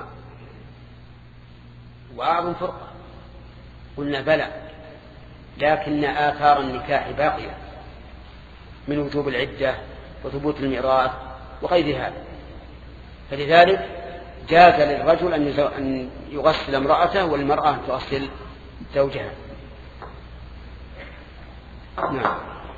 وأعظم فرقة؟ قلنا بلى، لكن آثار النكاح باقية من وجوب العدة وثبوت الميراث وغير هذا، فلذلك جاز للرجل أن يغسل امرأته والمرأة تغسل زوجها. نعم.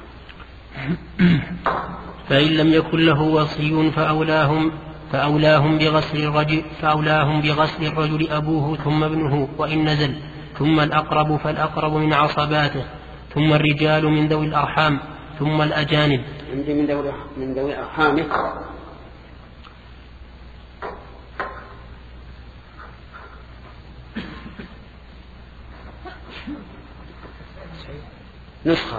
فإن لم يكن له وصي فأولاهم فأولاهم بغسل الرجل فأولاهم بغسل الرجل أبوه ثم ابنه وإن نزل، ثم الأقرب فالأقرب من عصباته، ثم الرجال من ذوي الأرحام، ثم الأجانب. عندي من ذوي من ذوي أرحامه نسخة.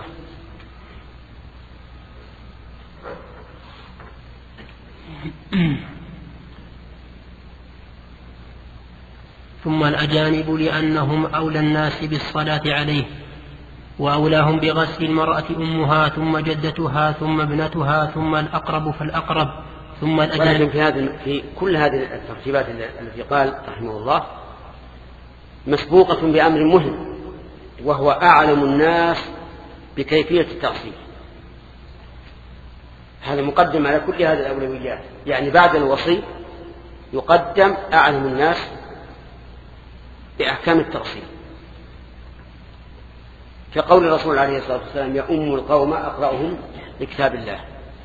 ثم الأجانب لأنهم أولى الناس بالصلاة عليه، وأولاهم بغسل المرأة أمها ثم جدتها ثم ابنتها ثم الأقرب فالأقرب ثم الأجانب. في, هذه في كل هذه الترتيبات التي قال رحمه الله مسبوقة بأمر مهم، وهو أعلم الناس بكيفية التغسيل. هذا مقدم على كل هذه الأولويات، يعني بعد الوصي يقدم أعلم الناس بأحكام التغسيل، كقول الرسول عليه الصلاة والسلام: يؤم القوم أقرأهم لكتاب الله.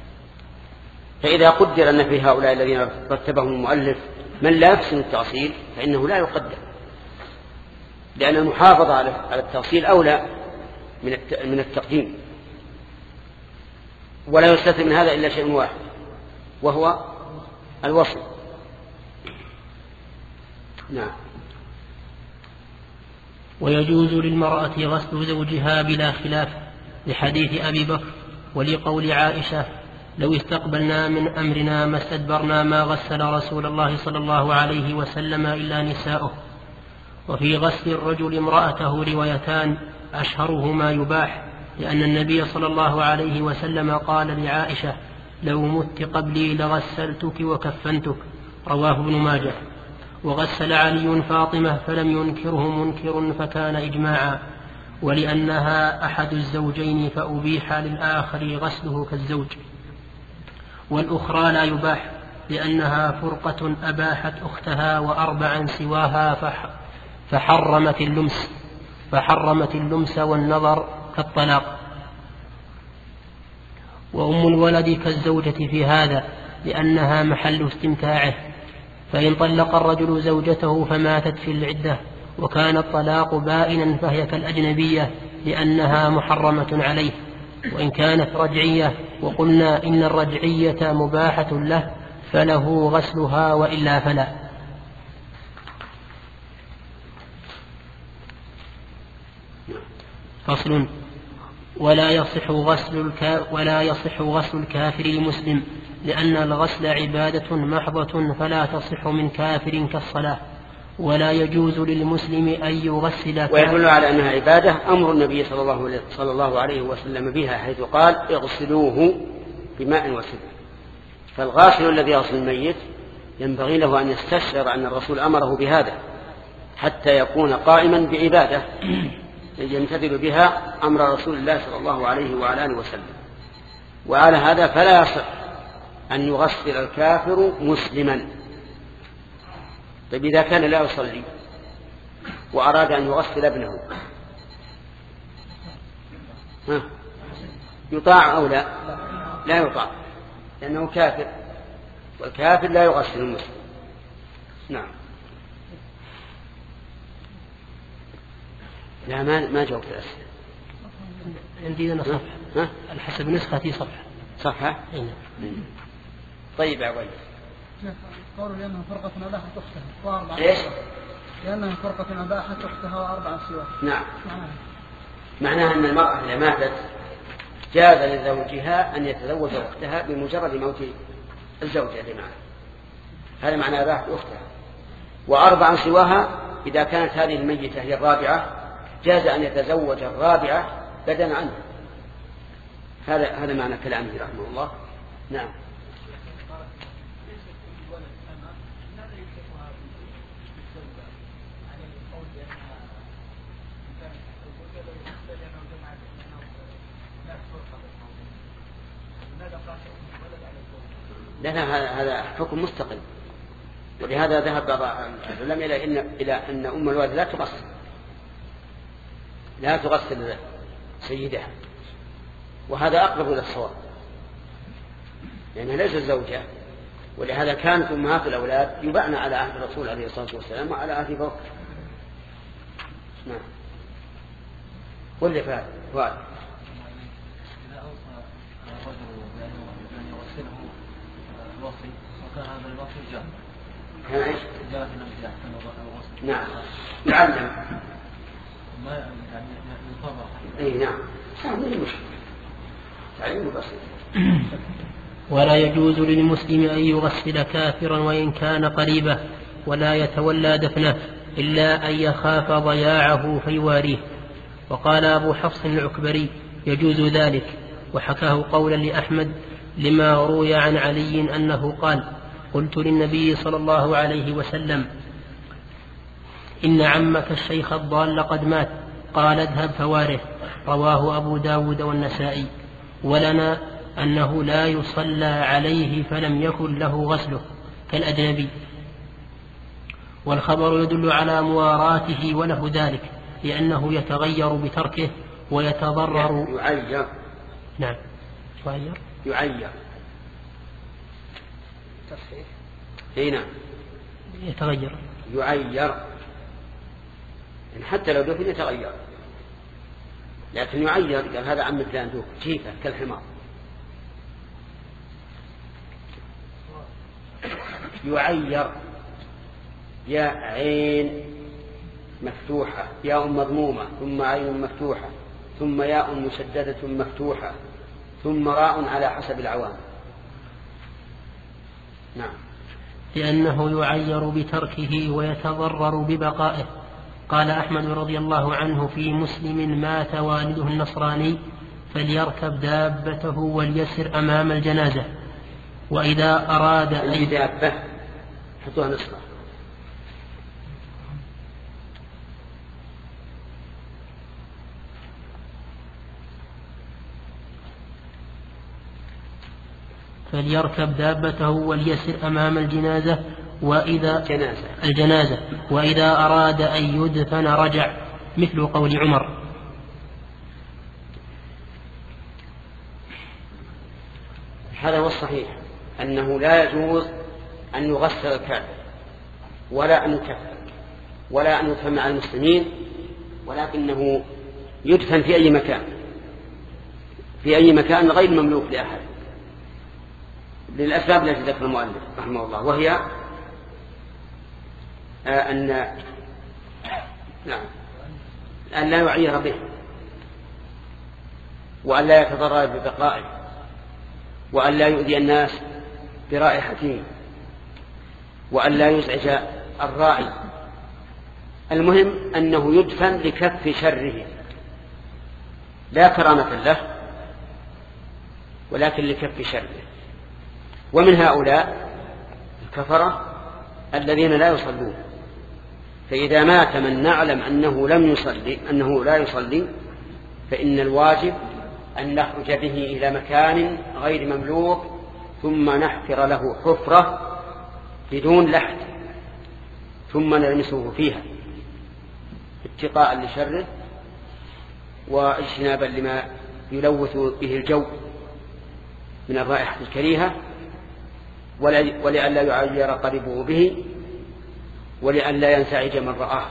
فإذا قدر أن في هؤلاء الذين رتبهم المؤلف من لا يحسن التأصيل فإنه لا يقدر، لأن المحافظة على التأصيل أولى من التقديم. ولا يستثنى من هذا إلا شيء واحد وهو الوصل. نعم. ويجوز للمرأة غسل زوجها بلا خلاف لحديث أبي بكر ولقول عائشة لو استقبلنا من أمرنا ما استدبرنا ما غسل رسول الله صلى الله عليه وسلم إلا نساؤه. وفي غسل الرجل امرأته روايتان أشهرهما يباح، لأن النبي صلى الله عليه وسلم قال لعائشة لو مت قبلي لغسلتك وكفنتك، رواه ابن ماجه. وغسل علي فاطمة فلم ينكره منكر فكان إجماعا، ولأنها أحد الزوجين فأبيح للآخر غسله كالزوج. والأخرى لا يباح لأنها فرقة أباحت أختها وأربعا سواها فحرمت اللمس فحرمت اللمس والنظر كالطلاق. وأم الولد كالزوجة في هذا لأنها محل استمتاعه، فإن طلق الرجل زوجته فماتت في العدة وكان الطلاق بائنا فهي كالأجنبية لأنها محرمة عليه. وإن كانت رجعية وقلنا إن الرجعية مباحة له فله غسلها وإلا فلا. فصل. ولا يصح غسل الكا ولا يصح غسل الكافر لمسلم، لأن الغسل عبادة محضة فلا تصح من كافر كالصلاة. ولا يجوز للمسلم أن يغسل كافر. ويدل على أنها عبادة أمر النبي صلى الله, صلى الله عليه وسلم بها، حيث قال اغسلوه بماء وسدر. فالغاسل الذي يغسل الميت ينبغي له أن يستشعر أن الرسول أمره بهذا حتى يكون قائما بعبادة يمتثل بها أمر رسول الله صلى الله عليه وعلى آله وسلم. وعلى هذا فلا يصح أن يغسل الكافر مسلما. طيب إذا كان لا يصلي وأراد أن يغسل ابنه ها يطاع أو لا؟ لا يطاع، لأنه كافر، والكافر لا يغسل المسلم. نعم. لا ما ما جاوبت الأسئلة. عندي أنا صفحة. ها؟ الحسب نسختي صفحة. صفحة؟ إيه. طيب يا ولد. قولوا لأنها فرقة أباحت أختها وأربعة. إيش؟ لأنها فرقة أباحت أختها وأربعة سواها. نعم. معناها أن المرأة إذا ماتت جاز لزوجها أن يتزوج أختها بمجرد موت الزوجة اللي معها. هذا معنى أباحت أختها. وأربعة سواها إذا كانت هذه الميتة هي الرابعة جاز أن يتزوج الرابعة بدلا عنه. هذا هذا معنى كلامه رحمه الله. نعم. لا هذا حكم مستقل، ولهذا ذهب بعض العلماء إلى إن إلى أن أم الولد لا تغسل لا تغسل سيدها، وهذا أقرب إلى الصواب لأنها ليست زوجة. ولهذا كانت أمهات الأولاد يباعن على عهد الرسول عليه الصلاة والسلام وعلى عهد بكر. نعم. قل فهد فهد الوصي وكان هذا الوصي جاء كان ايش؟ جاء في النبي أحسن الوصي. نعم. يعلم. ما يعني يطبق. اي نعم. هذا مشكلة. تعليم بسيط. ولا يجوز للمسلم أن يغسل كافرا وإن كان قريبه، ولا يتولى دفنه إلا أن يخاف ضياعه فيواريه. وقال أبو حفص العكبري يجوز ذلك، وحكاه قولا لأحمد لما روي عن علي أنه قال قلت للنبي صلى الله عليه وسلم إن عمك الشيخ الضال قد مات، قال اذهب فواره. رواه أبو داود والنسائي. ولنا أنه لا يصلى عليه فلم يكن له غسله كالأجنبي. والخبر يدل على مواراته وله ذلك، لأنه يتغير بتركه ويتضرر. يعير. نعم. يعير. يعير. التصحيح. اي نعم يتغير يعير، يعني حتى لو دفن يتغير، لكن يعير قال هذا عم فلان دوك جيفة كالحمار. يعير يا عين مفتوحة، ياء مضمومة ثم عين مفتوحة ثم ياء مشددة مفتوحة ثم راء على حسب العوام. نعم. لأنه يعير بتركه ويتضرر ببقائه. قال أحمد رضي الله عنه في مسلم: مات والده النصراني فليركب دابته وليسر أمام الجنازة، وإذا أراد أن دابة حطوها نصرة. فليركب دابته وليسر أمام الجنازة وإذا جنازة. الجنازة وإذا أراد أن يدفن رجع، مثل قول عمر. هذا هو الصحيح، أنه لا يجوز أن يغسل الكافر ولا أن يكفر ولا أن يدفن مع المسلمين، ولكنه يدفن في أي مكان، في أي مكان غير مملوك لأحد، للأسباب التي ذكر المؤلف رحمه الله، وهي أن نعم أن لا يعير به، وأن لا يتضرر ببقائه، وأن لا يؤذي الناس برائحته، وأن لا يزعج الراعي. المهم أنه يدفن لكف شره، لا كرامة له ولكن لكف شره. ومن هؤلاء الكفرة الذين لا يصلون، فإذا مات من نعلم أنه لم يصلي أنه لا يصلي فإن الواجب أن نخرج به إلى مكان غير مملوك ثم نحفر له حفرة بدون لحد ثم نلمسه فيها اتقاء لشره واجتنابا لما يلوث به الجو من الرائحة الكريهة، ولئلا يعير قريبه به، ولئلا ينزعج من رآه.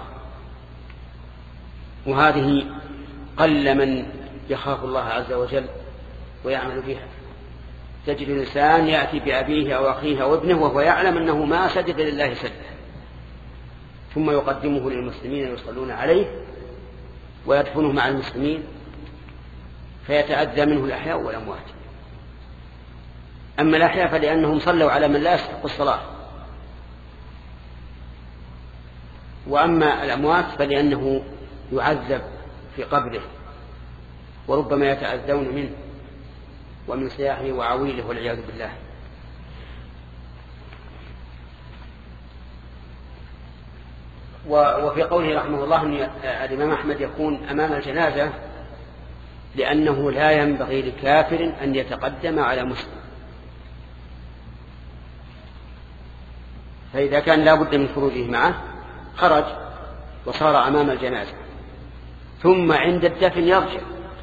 وهذه قل من يخاف الله عز وجل ويعمل بها. تجد الإنسان يأتي بأبيه أو أخيه أو ابنه وهو يعلم أنه ما سجد لله سجده، ثم يقدمه للمسلمين يصلون عليه ويدفنه مع المسلمين، فيتأذى منه الأحياء والأموات. أما الأحياء فلأنهم صلوا على من لا يستحق الصلاة، وأما الأموات فلأنه يعذب في قبره وربما يتأذون منه ومن سياحه وعويله والعياذ بالله. وفي قوله رحمه الله أن الإمام أحمد يكون أمام الجنازة لأنه لا ينبغي لكافر أن يتقدم على مسلم، فإذا كان لا بد من خروجه معه خرج وصار أمام الجنازة، ثم عند الدفن يرجع،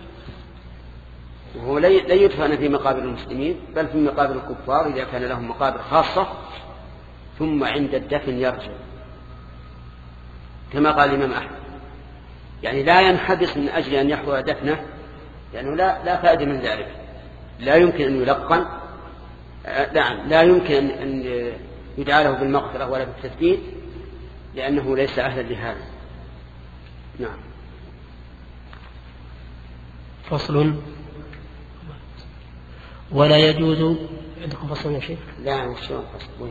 وهو لا يدفن في مقابر المسلمين بل في مقابر الكفار إذا كان لهم مقابر خاصة، ثم عند الدفن يرجع كما قال الإمام أحمد. يعني لا ينحبس من أجل أن يحضر دفنه، لأنه لا, لا فائدة من ذلك، لا يمكن أن يلقن، نعم لا يمكن أن يدعى له بالمغفرة ولا بالتثبيت، لأنه ليس أهلا لهذا. نعم. فصل. ولا يجوز عندكم فصل يا شيخ؟ لا مش فصل. وين؟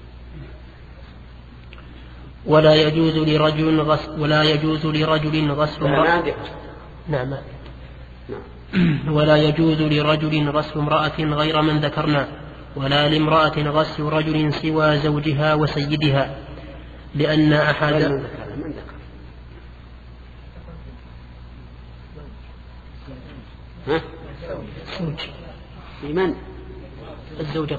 ولا يجوز لرجل غسل ولا يجوز لرجل غسل امرأة. نعم. نعم. ولا يجوز لرجل غسل امرأة غير من ذكرنا، ولا لامرأة غسل رجل سوى زوجها وسيدها، لأن أحد من ذكر ها؟ زوج. لمن؟ الزوجة.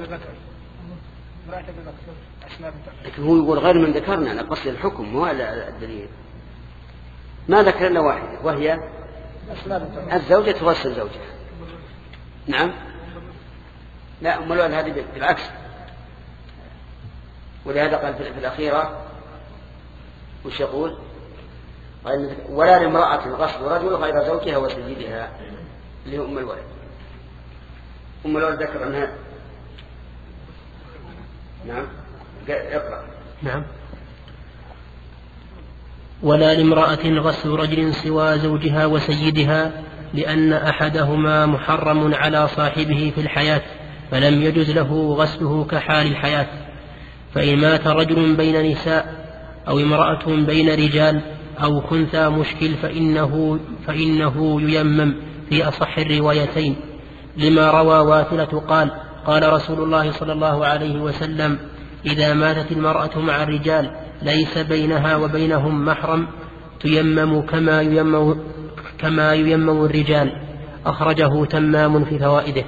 لكن هو يقول غير من ذكرنا، أنا قصد الحكم مو الدليل. ما ذكر إلا واحدة وهي الزوجة تغسل زوجها. نعم. لا أم الولد هذه بالعكس، ولهذا قال في الأخيرة وش يقول؟ ولا لامرأة غصب رجل غير زوجها وسيدها اللي هو أم الولد. أم الولد ذكر عنها. نعم اقرأ. نعم. ولا لامرأة غسل رجل سوى زوجها وسيدها لأن أحدهما محرم على صاحبه في الحياة فلم يجز له غسله كحال الحياة. فإن مات رجل بين نساء أو امرأة بين رجال أو خنثى مشكل فإنه, فإنه ييمم في أصح الروايتين لما روى واثلة قال قال رسول الله صلى الله عليه وسلم إذا ماتت المرأة مع الرجال ليس بينها وبينهم محرم تيمم كما ييمم, كما ييمم الرجال. أخرجه تمام في فوائده.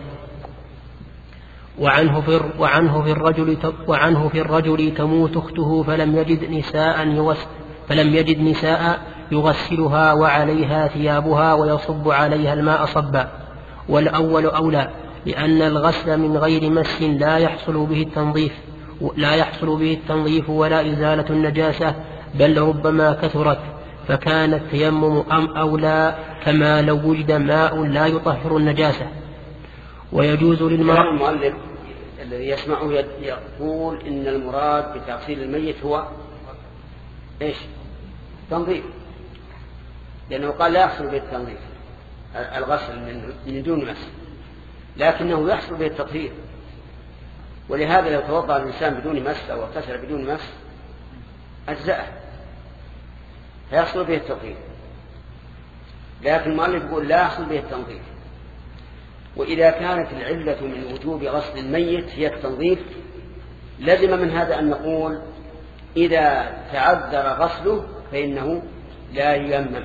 وعنه في, وعنه في الرجل وعنه في الرجل تموت أخته فلم يجد نساء يغسل فلم يجد نساء يغسلها وعليها ثيابها ويصب عليها الماء صبا. والأول أولى لأن الغسل من غير مس لا يحصل به التنظيف لا يحصل به التنظيف ولا إزالة النجاسة بل ربما كثرت فكان التيمم أم أولى كما لو وجد ماء لا يطهر النجاسة. ويجوز للمرأة. المؤلف الذي يسمعه يقول إن المراد بتغسيل الميت هو إيش؟ تنظيف، لأنه قال لا يحصل به التنظيف الغسل من دون مس، لكنه يحصل به التطهير. ولهذا لو توضأ الإنسان بدون مس أو اغتسل بدون مس أجزأه فيحصل به التطهير، لكن المؤلف يقول لا يحصل به التنظيف. وإذا كانت العلة من وجوب غسل الميت هي التنظيف لزم من هذا أن نقول إذا تعذر غسله فإنه لا ييمم،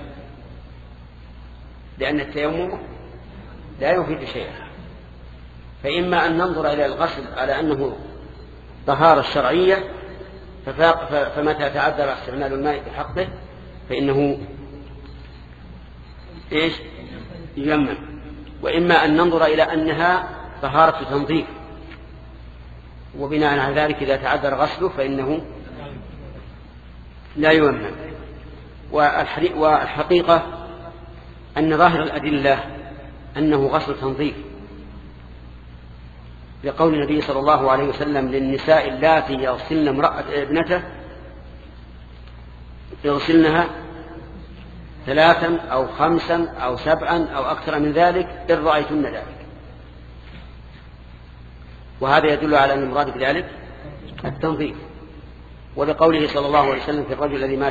لأن التيمم لا يفيد شيئا. فإما أن ننظر إلى الغسل على أنه طهارة شرعية فمتى تعذر استعمال الماء في حقه فإنه إيش؟ ييمم. وإما أن ننظر إلى أنها طهارة تنظيف، وبناء على ذلك إذا تعذر غسله فإنه لا ييمم. والحقيقة أن ظاهر الأدلة أنه غسل تنظيف، لقول النبي صلى الله عليه وسلم للنساء اللاتي يغسلن امرأة ابنته يغسلنها ثلاثا أو خمسا أو سبعا أو أكثر من ذلك إن رأيتن ذلك. وهذا يدل على أن المراد بذلك التنظيف. ولقوله صلى الله عليه وسلم في الرجل الذي مات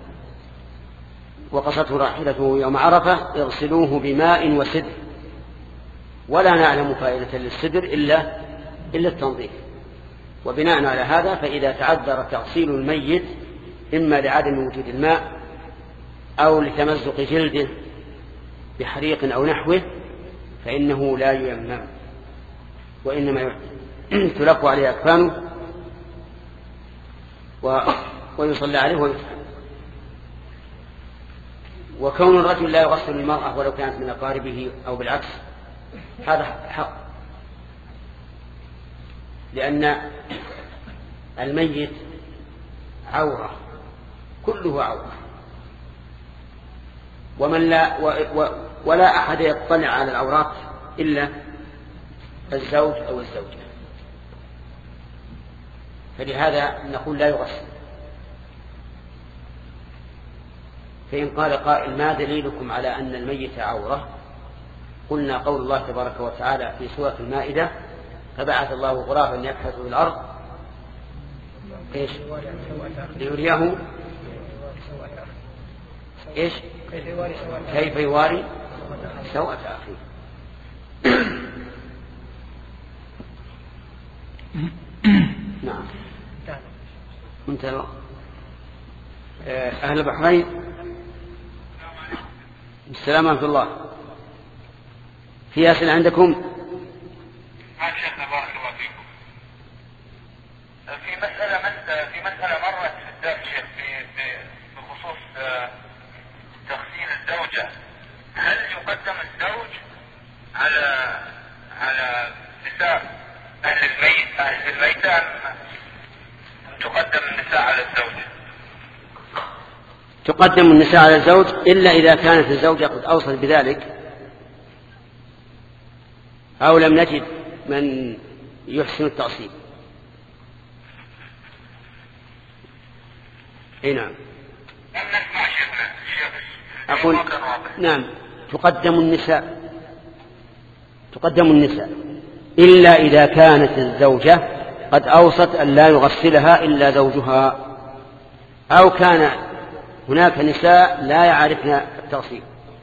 وقصته راحلته يوم عرفة اغسلوه بماء وسدر، ولا نعلم فائدة للسدر إلا, إلا التنظيف. وبناء على هذا فإذا تعذر تغسيل الميت إما لعدم وجود الماء أو لتمزق جلده بحريق أو نحوه فإنه لا ييمم، وإنما تلف عليه أكفانه ويصلى عليه ويفعل. وكون الرجل لا يغسل المرأة ولو كانت من أقاربه أو بالعكس هذا حق، لأن الميت عورة كله عورة، ومن لا و و ولا أحد يطلع على العورات إلا الزوج أو الزوجة، فلهذا نقول لا يغسل. فإن قال قائل ما دليلكم على أن الميت عورة؟ قلنا قول الله تبارك وتعالى في سورة المائدة فبعث الله غرابا يبحث في الأرض إيش؟ ليريه إيش؟ كيف يواري سوءة أخيه. نعم انتهى. أهل البحرين السلام ورحمة الله. في أسئلة عندكم؟ ما شيخنا بارك الله فيكم. في مسألة في مسألة مرت في الدرس شيخ بخصوص تغسيل الزوجة، هل يقدم الزوج على على نساء أهل الميت أهل الميت أم تقدم النساء على الزوج إلا إذا كانت الزوجة قد أوصت بذلك أو لم نجد من يحسن التأصيل. اي نعم. أقول نعم تقدم النساء تقدم النساء إلا إذا كانت الزوجة قد أوصت أن لا يغسلها إلا زوجها أو كان هناك نساء لا يعرفن التغسيل.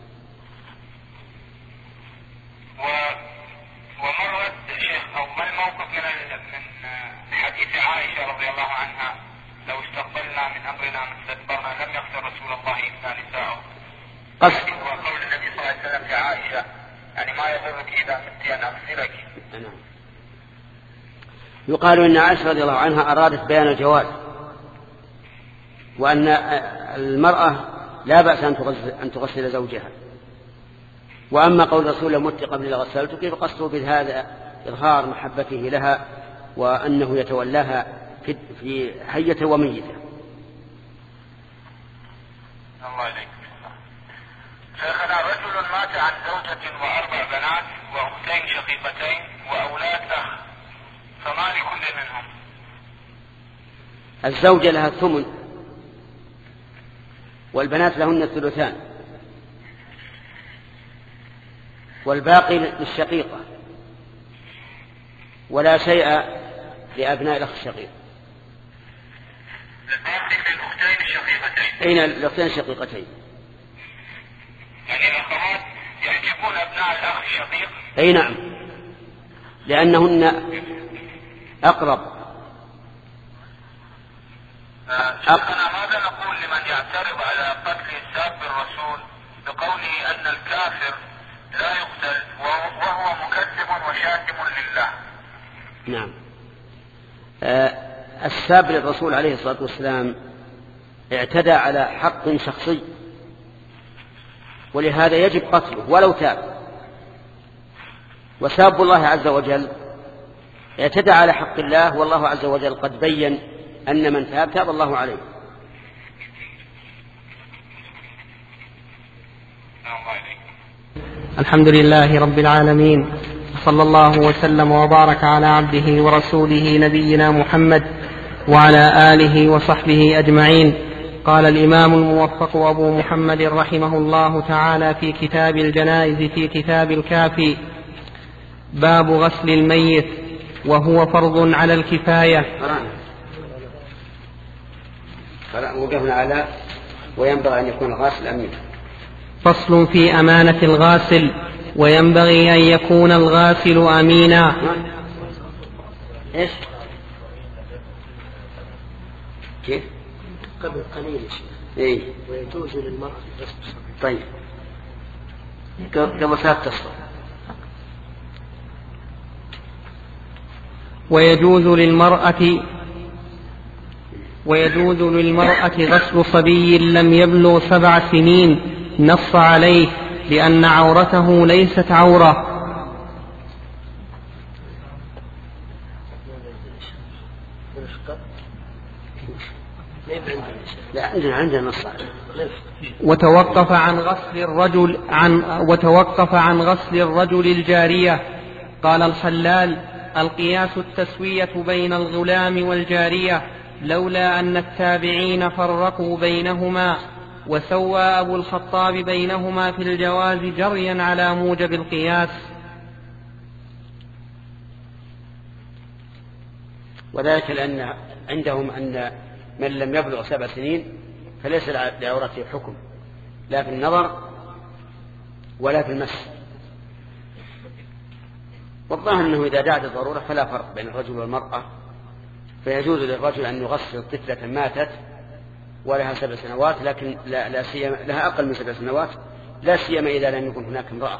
ومرت شيخ أو ما الموقف من من حديث عائشة رضي الله عنها لو استقبلنا من أمرنا ما استدبرنا لم يغسل رسول الله إلا نساءه. قصد وقول النبي صلى الله عليه وسلم لعائشة يعني ما يضرك إذا مت أن أغسلك. يقال إن عائشة رضي الله عنها أرادت بيان الجواز وأن المرأة لا بأس أن تغسل زوجها. وأما قول الرسول مت قبل لغسلت كيف قصده بهذا إظهار محبته لها وأنه يتولاها في حية وميتة. الله إليك. شيخنا رجل مات عن زوجة وأربع بنات وأختين شقيقتين وأولاد أخ فما لكل منهم؟ الزوجة لها الثمن والبنات لهن الثلثان والباقي للشقيقة ولا شيء لأبناء الأخ الشقيق. الباقي للأختين الشقيقتين. أين الأختين الشقيقتين؟ يعني الأخوات يحجبون أبناء الأخ الشقيق. أي نعم لأنهن أقرب. شيخنا ماذا نقول لمن يعترض على قتل ساب الرسول بقوله أن الكافر لا يقتل وهو مكذب وشاتم لله؟ نعم. آه الساب للرسول عليه الصلاة والسلام اعتدى على حق شخصي ولهذا يجب قتله ولو تاب. وساب الله عز وجل اعتدى على حق الله والله عز وجل قد بين أن من تاب تاب الله عليه. الحمد لله رب العالمين صلى الله وسلم وبارك على عبده ورسوله نبينا محمد وعلى آله وصحبه أجمعين. قال الإمام الموفق أبو محمد رحمه الله تعالى في كتاب الجنائز في كتاب الكافي: باب غسل الميت وهو فرض على الكفاية. وقفنا على وينبغي أن يكون الغاسل أمين. فصل في أمانة الغاسل: وينبغي أن يكون الغاسل أمينا. إيش؟ كيف؟ قبل قليل إيه؟ ويجوز للمرأة غسل. طيب قبل ثلاث تصل. ويجوز للمرأة ويجوز للمرأة غسل صبي لم يبلغ سبع سنين، نص عليه لأن عورته ليست عورة. لا عندنا عندنا نص. وتوقف عن غسل الرجل عن وتوقف عن غسل الرجل الجارية. قال الخلال: القياس التسوية بين الغلام والجارية، لولا أن التابعين فرقوا بينهما، وسوى أبو الخطاب بينهما في الجواز جريا على موجب القياس. وذلك لأن عندهم أن من لم يبلغ سبع سنين فليس لعورته حكم لا في النظر ولا في المس. والظاهر أنه إذا دعت الضرورة فلا فرق بين الرجل والمرأة، فيجوز للرجل أن يغسل طفلة ماتت ولها سبع سنوات لكن لا, لا سيما لها أقل من سبع سنوات، لا سيما إذا لم يكن هناك امرأة،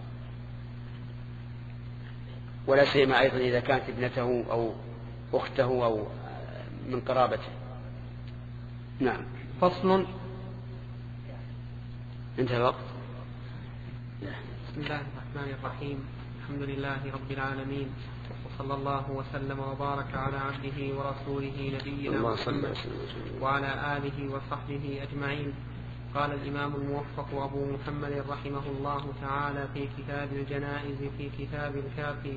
ولا سيما أيضا إذا كانت ابنته أو أخته أو من قرابته. نعم. فصل. انتهى الوقت. بسم الله الرحمن الرحيم. الحمد لله رب العالمين، وصلى الله وسلم وبارك على عبده ورسوله نبينا محمد وعلى آله وصحبه أجمعين. قال الإمام الموفق أبو محمد رحمه الله تعالى في كتاب الجنائز في كتاب الكافي: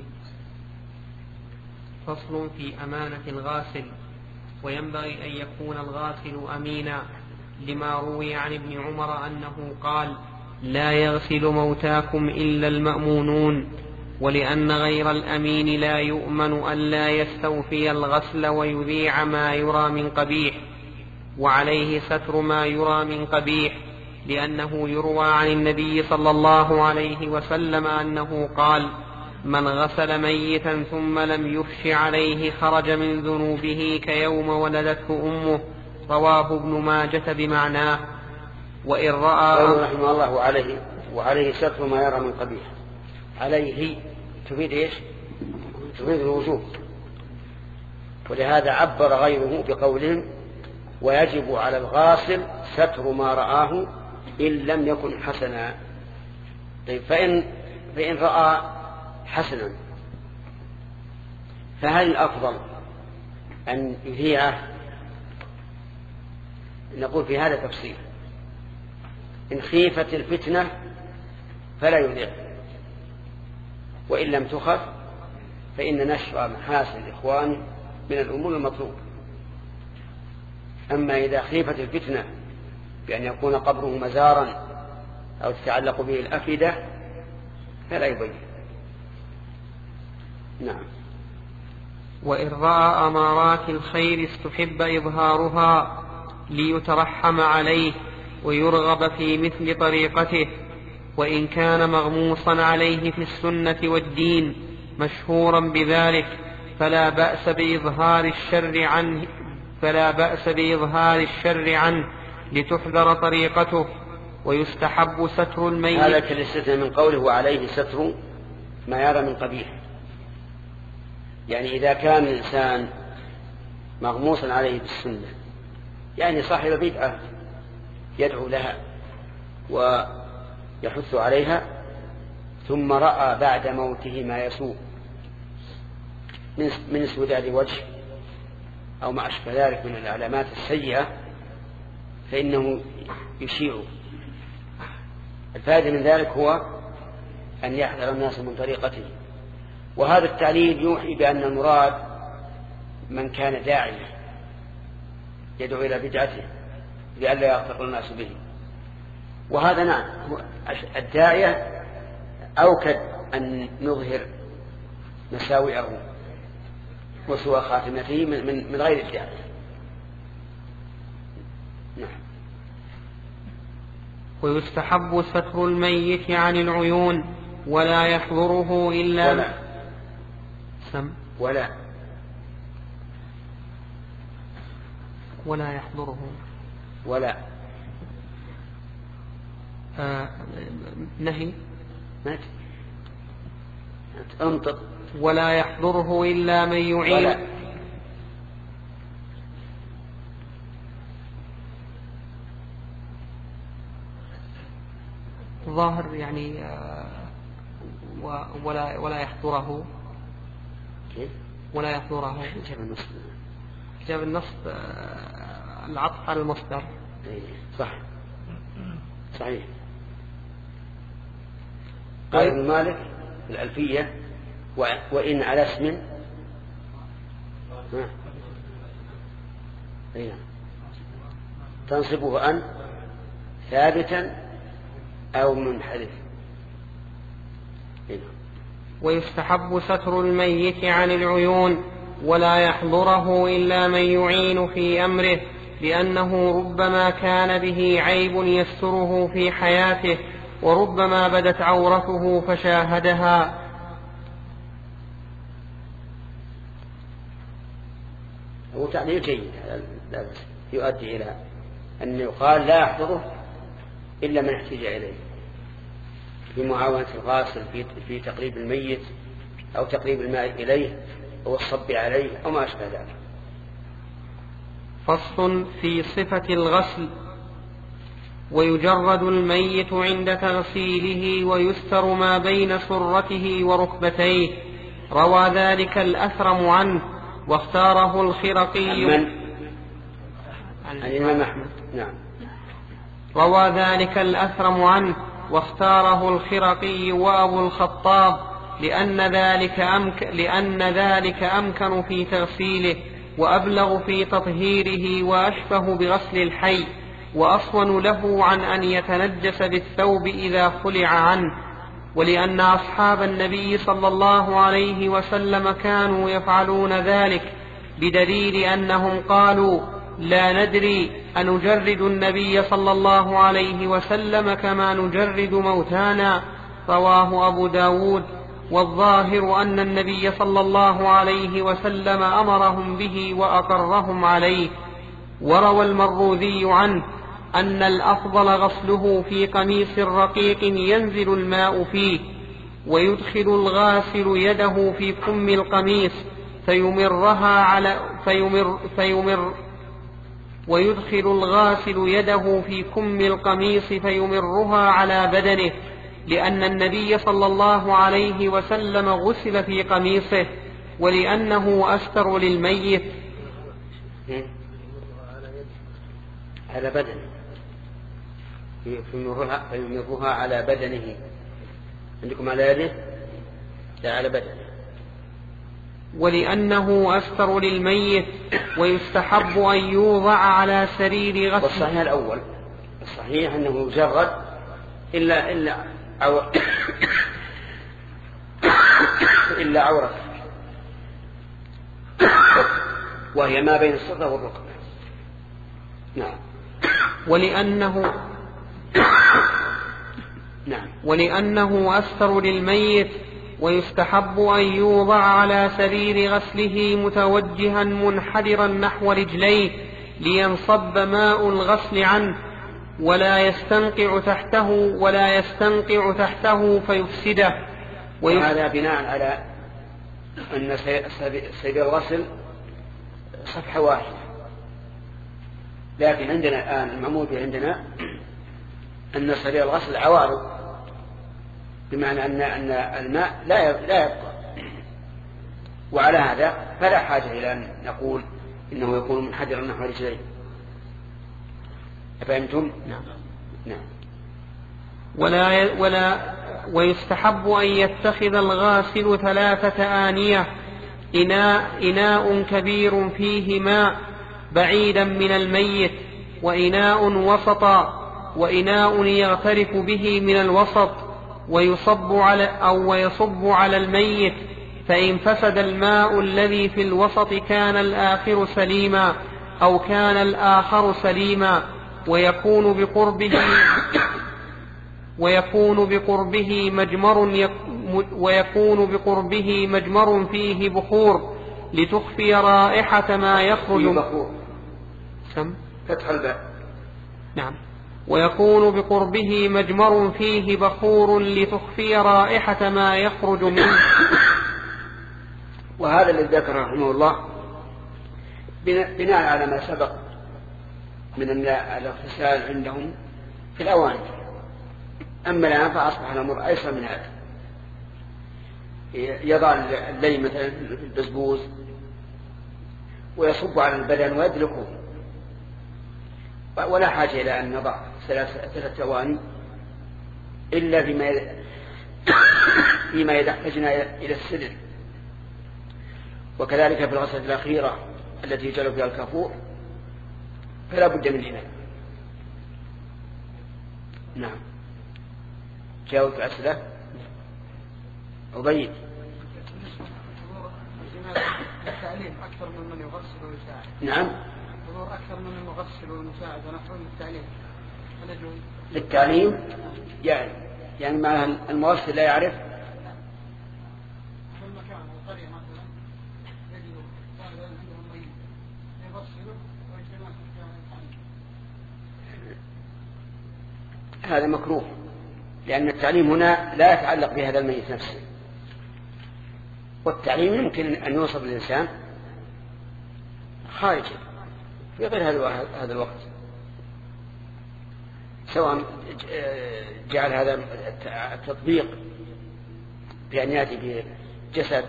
فصل في أمانة الغاسل. وينبغي أن يكون الغاسل أمينا، لما روي عن ابن عمر أنه قال: لا يغسل موتاكم إلا المأمونون، ولأن غير الأمين لا يؤمن أن لا يستوفي الغسل ويذيع ما يرى من قبيح، وعليه ستر ما يرى من قبيح، لأنه يروى عن النبي صلى الله عليه وسلم أنه قال: من غسل ميتا ثم لم يفش عليه خرج من ذنوبه كيوم ولدته أمه. رواه ابن ماجة بمعناه. وإن رأى رحمه الله وعليه, وعليه ستر ما يرى من قبيح. عليه تفيد إيش؟ تفيد الوجوب، ولهذا عبر غيره بقولهم: ويجب على الغاسل ستر ما رآه إن لم يكن حسنا. طيب فإن, فإن رأى حسنا فهل الأفضل أن يذيعه؟ نقول في هذا تفصيل. إن خيفت الفتنة فلا يذيع، وإن لم تخف فإن نشر محاسن الإخوان من الأمور المطلوب. أما إذا خيفت الفتنة بأن يكون قبره مزارا أو تتعلق به الأفئدة فلا يبين. نعم. وإن رأى أمارات الخير استحب إظهارها ليترحم عليه ويرغب في مثل طريقته، وإن كان مغموصا عليه في السنة والدين مشهورا بذلك فلا بأس بإظهار الشر عنه فلا بأس بإظهار الشر عنه لتحذر طريقته. ويستحب ستر الميت. هذا كالاستثناء من قوله: وعليه ستر ما يرى من قبيح. يعني إذا كان الإنسان مغموسا عليه بالسنة، يعني صاحب بدعة يدعو لها ويحث عليها، ثم رأى بعد موته ما يسوء من اسوداد وجه أو ما أشبه ذلك من العلامات السيئة، فإنه يشيع. الفائدة من ذلك هو أن يحذر الناس من طريقته. وهذا التعليل يوحي بأن المراد من كان داعيا يدعو إلى بدعته لئلا يغتر الناس به. وهذا نعم الداعية أوكد أن نظهر مساوئه وسوء خاتمته من, من, من غير الداعية. نعم. ويستحب ستر الميت عن العيون ولا يحضره إلا ولا سم ولا ولا يحضره ولا آه نهي مات انطق. ولا يحضره إلا من يعين. ولا. ظاهر يعني آه ولا ولا يحضره ولا يحضره كتاب النص كتاب النص آه العطف على المصدر. صح صحيح. قال ابن مالك الألفية: وإن على اسم تنصبه أن ثابتا أو منحرف. ويستحب ستر الميت عن العيون ولا يحضره إلا من يعين في أمره، لأنه ربما كان به عيب يستره في حياته، وربما بدت عورته فشاهدها. هو تعليل جيد يؤدي إلى أن يقال لا يحضره إلا من احتاج إليه في معاونة الغاسل في تقريب الميت أو تقريب الماء إليه أو الصب عليه أو ما أشبه ذلك. فصل في صفة الغسل. ويجرد الميت عند تغسيله ويستر ما بين سرته وركبتيه. روى ذلك الأثرم عنه واختاره الخرقي. من؟ الإمام أحمد. نعم. روى ذلك الأثرم عنه واختاره الخرقي وأبو الخطاب لأن ذلك, أمك لأن ذلك أمكن في تغسيله وأبلغ في تطهيره وأشبه بغسل الحي وأصون له عن أن يتنجس بالثوب إذا خلع عنه. ولأن أصحاب النبي صلى الله عليه وسلم كانوا يفعلون ذلك بدليل أنهم قالوا لا ندري أنجرد النبي صلى الله عليه وسلم كما نجرد موتانا. رواه أبو داود. والظاهر أن النبي صلى الله عليه وسلم أمرهم به وأقرهم عليه. وروى المروذي عنه أن الأفضل غسله في قميص رقيق ينزل الماء فيه ويدخل الغاسل يده في كم القميص فيمرها على فيمر فيمر ويدخل الغاسل يده في كم القميص فيمرها على بدنه لأن النبي صلى الله عليه وسلم غسل في قميصه ولأنه أستر للميت. على بدنه فيمرها, فيمرها على بدنه. عندكم على يده لا على بدنه. ولأنه أستر للميت ويستحب أن يوضع على سرير غسل. والصحيح الأول الصحيح أنه يجرد إلا إلا عو... إلا عورة وهي ما بين السرة والركبة. نعم. ولأنه نعم. ولأنه أستر للميت ويستحب أن يوضع على سرير غسله متوجها منحدرا نحو رجليه لينصب ماء الغسل عنه ولا يستنقع تحته ولا يستنقع تحته فيفسده. وهذا بناء على أن سرير الغسل صفحة واحدة، لكن عندنا الآن المعمول عندنا أن سرير الغسل عوارض، بمعنى أن أن الماء لا لا يبقى، وعلى هذا فلا حاجة إلى أن نقول إنه يكون منحدرا نحو رجليه. أفهمتم؟ نعم. نعم. ولا ولا ويستحب أن يتخذ الغاسل ثلاثة آنية، إناء إناء كبير فيه ماء بعيدا من الميت، وإناء وسطا، وإناء يغترف به من الوسط، ويصب على أو ويصب على الميت، فإن فسد الماء الذي في الوسط كان الآخر سليما أو كان الآخر سليما، ويكون بقربه ويكون بقربه مجمر ويكون بقربه مجمر فيه بخور لتخفي رائحة ما يخرج. بخور. سم. فتح الباء. نعم. ويكون بقربه مجمر فيه بخور لتخفي رائحة ما يخرج منه. وهذا الذي ذكر رحمه الله بناء على ما سبق من الاغتسال عندهم في الأواني. أما الآن فأصبح الأمر أيسر من هذا، يضع اللي مثلا في البسبوس ويصب على البدن ويدلكه، ولا حاجة إلى أن نضع ثلاث أواني إلا فيما فيما يحتاجنا إلى السدر. وكذلك في الغسلة الأخيرة التي يجعل فيها الكافور فلا بد من إناء. نعم. جاوب أسئلة أبيض. التعليم أكثر من من يغسل ويساعد. نعم. حضور أكثر من من يغسل ويساعد ونحو للتعليم. للتعليم يعني يعني مع المغسل لا يعرف. في المكان القرية مثلا يجد طالب عندهم ميت يغسله ويجتمع في التعليم. هذا مكروه، لأن التعليم هنا لا يتعلق بهذا الميت نفسه، والتعليم يمكن أن يوصف للإنسان خارجا في غير هذا الوقت، سواء جعل هذا التطبيق بأن يأتي بجسد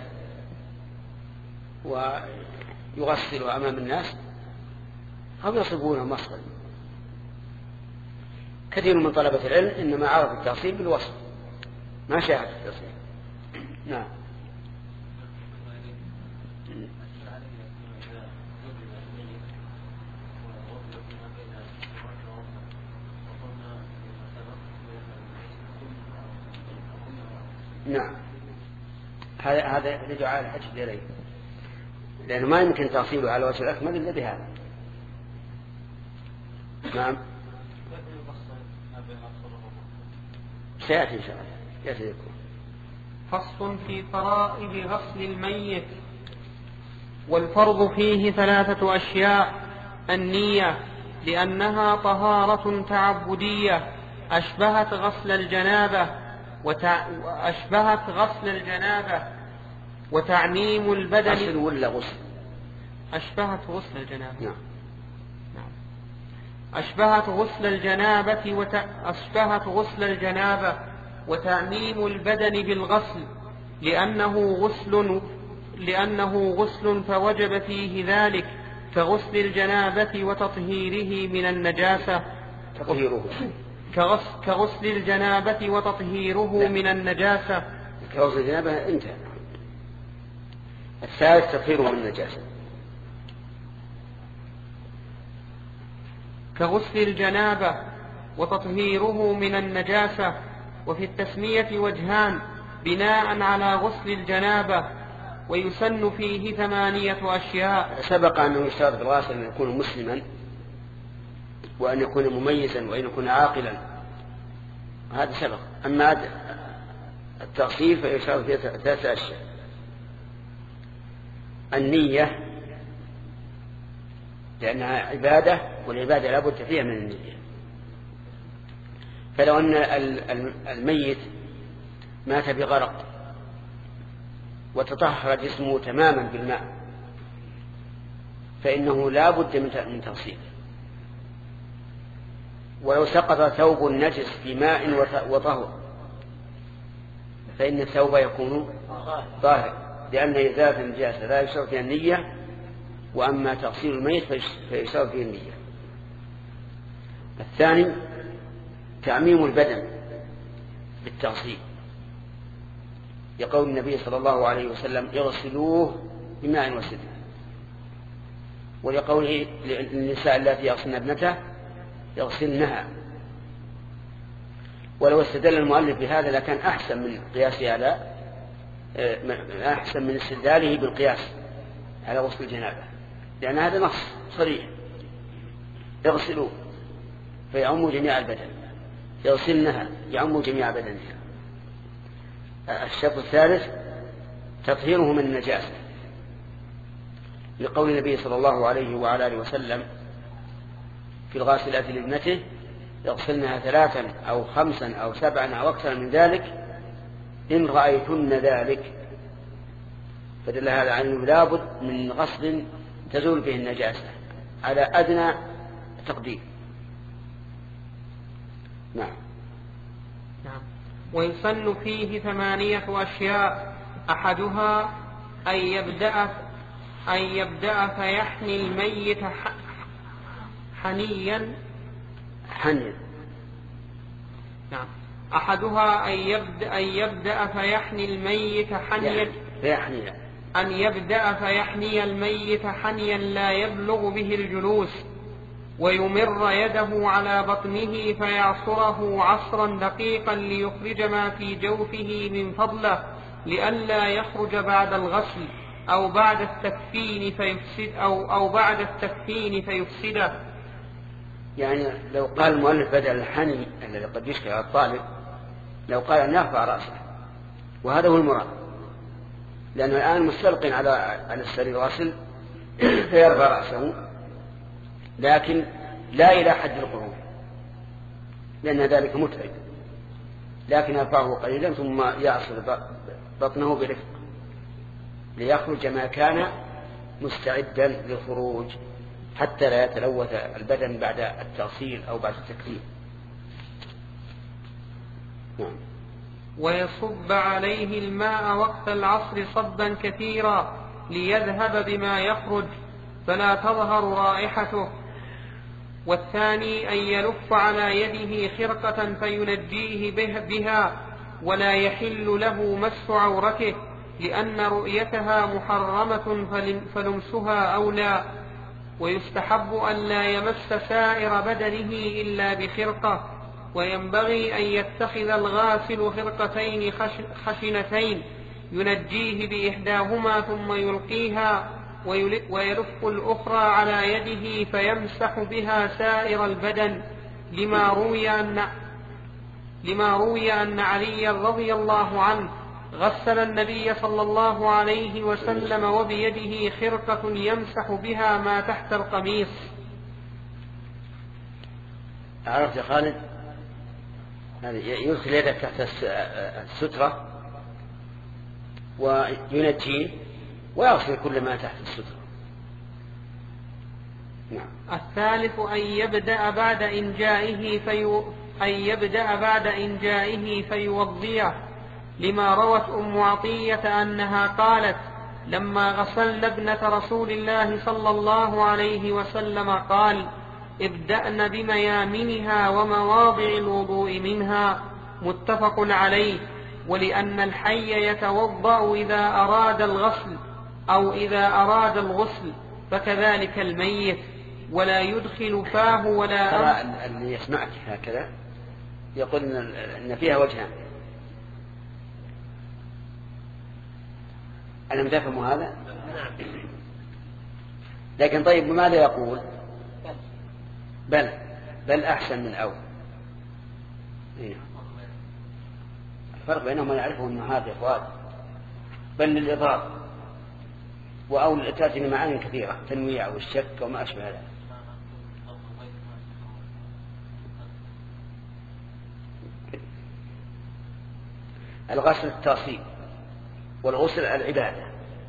ويغسل أمام الناس أو يصبونه مصدر. كثير من طلبة العلم إنما عرف التأصيل بالوصف ما شاهد التأصيل. نعم. نعم هذا هذا لدعاء الحج إليه، لأنه ما يمكن تأصيله على وجه الأكمل إلا بهذا. نعم سيأتي إن شاء الله يأتي لكم. فصل في فرائض غسل الميت. والفرض فيه ثلاثة أشياء: النية لأنها طهارة تعبدية أشبهت غسل الجنابة وتع... أشبهت غسل الجنابة وتعميم البدن. غسل ولا غسل؟ أشبهت غسل الجنابة. نعم. نعم. أشبهت غسل الجنابة وت... أشبهت غسل الجنابة وتعميم البدن بالغسل لأنه غسل لأنه غسل فوجب فيه ذلك كغسل الجنابة وتطهيره من النجاسة. تطهيره كغسل, كغسل الجنابة وتطهيره لا. من النجاسة. كغسل الجنابة انتهى. الثالث تطهيره من النجاسة. كغسل الجنابة وتطهيره من النجاسة. وفي التسمية وجهان بناء على غسل الجنابة، ويسن فيه ثمانية أشياء. سبق أنه يشترط الغاسل أن يكون مسلما وأن يكون مميزا وأن يكون عاقلا، هذا سبق. أما التغسيل فيشترط فيه ثلاثة أشياء: النية لأنها عبادة والعبادة لا بد فيها من النية. فلو أن الميت مات بغرق وتطهر جسمه تماما بالماء فإنه لا بد من تغسيله. ولو سقط ثوب نجس في ماء وطهر فإن الثوب يكون طاهر، لأن إزالة النجاسة لا يشترط فيها النية، وأما تغسيل الميت فيشترط فيه النية. الثاني تعميم البدن بالتغسيل، يقول النبي صلى الله عليه وسلم: اغسلوه بماء وسدر. ولقوله للنساء التي يغسلن ابنته يغسلنها. ولو استدل المؤلف بهذا لكان أحسن من قياسه على أحسن من استدلاله بالقياس على غسل الجنابة، لأن هذا نص صريح: اغسلوه فيعم جميع البدن، يغسلنها يعم جميع بدنها. الشرط الثالث تطهيره من النجاسة، لقول النبي صلى الله عليه وعلى آله وسلم في الغاسلات لابنته: يغسلنها ثلاثا أو خمسا أو سبعا أو أكثر من ذلك إن رأيتن ذلك. فدل هذا على أنه لابد من غسل تزول به النجاسة على أدنى تقدير. نعم. نعم. ويسن فيه ثمانية أشياء: أحدها أن يبدأ أن يبدأ فيحني الميت حنيا حنيا نعم. أحدها أن يبدأ, أن يبدأ فيحني الميت حنيا فيحني أن يبدأ فيحني الميت حنيا لا يبلغ به الجلوس، ويمر يده على بطنه فيعصره عصرا دقيقا ليخرج ما في جوفه من فضله لئلا يخرج بعد الغسل أو بعد التكفين فيفسد أو, أو بعد التكفين فيفسده. يعني لو قال المؤلف بدل الحني الذي قد يشكل على الطالب، لو قال أن يرفع رأسه، وهذا هو المراد، لأنه الآن مستلق على على السرير غسل فيرفع رأسه، لكن لا إلى حد القعود لأن ذلك متعب، لكن يرفعه قليلا ثم يعصر بطنه برفق ليخرج ما كان مستعدا للخروج حتى لا يتلوث البدن بعد التغسيل أو بعد التكفين. نعم. ويصب عليه الماء وقت العصر صبا كثيرا ليذهب بما يخرج فلا تظهر رائحته. والثاني أن يلف على يده خرقة فينجيه بها ولا يحل له مس عورته، لأن رؤيتها محرمة فلمسها أولى. ويستحب أن لا يمس سائر بدنه إلا بخرقة. وينبغي أن يتخذ الغاسل خرقتين خشنتين ينجيه بإحداهما ثم يلقيها ويلف الأخرى على يده فيمسح بها سائر البدن، لما روي أن لما روي أن علي رضي الله عنه غسل النبي صلى الله عليه وسلم وبيده خرقة يمسح بها ما تحت القميص. عرفت يا خالد؟ يدخل يدك تحت السترة وينجيه ويغسل كل ما تحت السترة. نعم. الثالث أن يبدأ بعد إنجائه في أن يبدأ بعد إنجائه فيوضيه، لما روت أم عطية أنها قالت: لما غسلنا ابنة رسول الله صلى الله عليه وسلم قال: ابدأن بميامنها ومواضع الوضوء منها. متفق عليه. ولأن الحي يتوضأ إذا أراد الغسل أو إذا أراد الغسل، فكذلك الميت، ولا يدخل فاه ولا ترى اللي يسمعك هكذا يقول إن فيها وجهان. ألم تفهموا هذا؟ لكن طيب بماذا يقول؟ بل بل أحسن من أول. الفرق بينهم ما يعرفه النهاة يا فؤاد. بل للإضرار، وأول تأتي لمعاني كثيرة، تنويع والشك وما أشبه ذلك. الغسل التأصيل والغسل العبادة،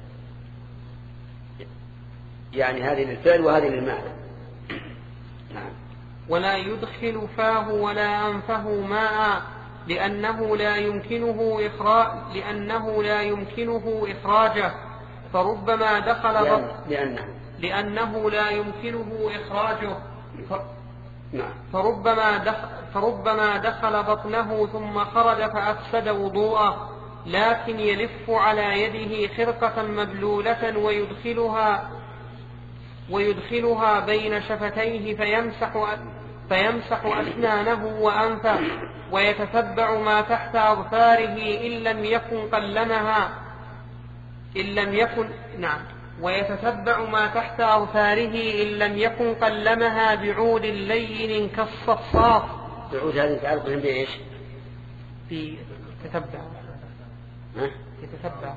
يعني هذه للفعل وهذه للمعنى. نعم. ولا يدخل فاه ولا أنفه ماء، لأنه لا يمكنه إخراج لأنه لا يمكنه إخراجه، فربما دخل لأن... لأنه لأنه لا يمكنه إخراجه ف... نعم. فربما دخل فربما دخل بطنه ثم خرج فأفسد وضوءه، لكن يلف على يده خرقة مبلولة ويدخلها ويدخلها بين شفتيه فيمسح فيمسح أسنانه وأنفه، ويتتبع ما تحت أظفاره إن لم يكن قلمها إن لم يكن نعم ويتتبع ما تحت أظفاره إن لم يكن قلمها بعود لين كالصفصاف. بعود هذه تعرف من بإيش؟ في تتبع ها؟ يتتبع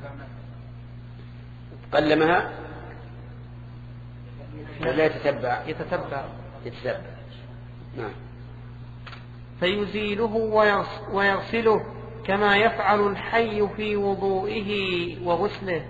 قلمها ولا يتتبع؟ يتتبع يتتبع. نعم. فيزيله ويغسله كما يفعل الحي في وضوئه وغسله.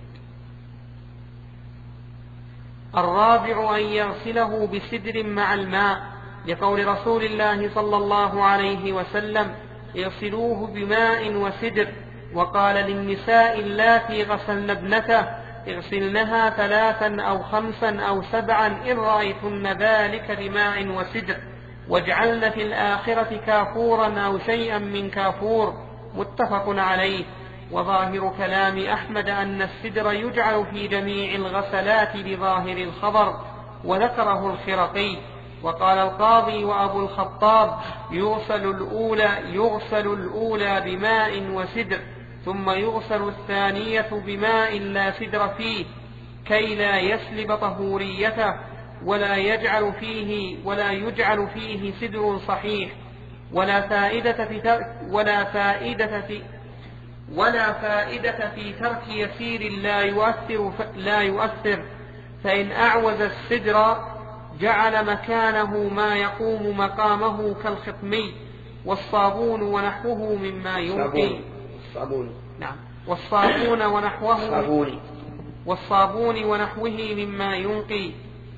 الرابع أن يغسله بسدر مع الماء، لقول رسول الله صلى الله عليه وسلم: اغسلوه بماء وسدر. وقال للنساء اللاتي غسلن ابنته: اغسلنها ثلاثا أو خمسا أو سبعا إن رأيتن ذلك بماء وسدر، واجعلن في الآخرة كافورا أو شيئا من كافور. متفق عليه. وظاهر كلام أحمد أن السدر يجعل في جميع الغسلات بظاهر الخبر، وذكره الخرقي. وقال القاضي وأبو الخطاب: يغسل الأولى, يغسل الأولى بماء وسدر، ثم يغسل الثانية بماء لا سدر فيه، كي لا يسلب طهوريته، ولا يجعل فيه ولا يجعل فيه سدر صحيح، ولا فائدة في ترك ولا فائدة في ولا فائدة في ترك يسير لا يؤثر لا يؤثر فإن أعوز السدر جعل مكانه ما يقوم مقامه كالخطمي والصابون ونحوه مما ينقي. الصابون. نعم. والصابون ونحوه الصابون. والصابون ونحوه مما ينقي.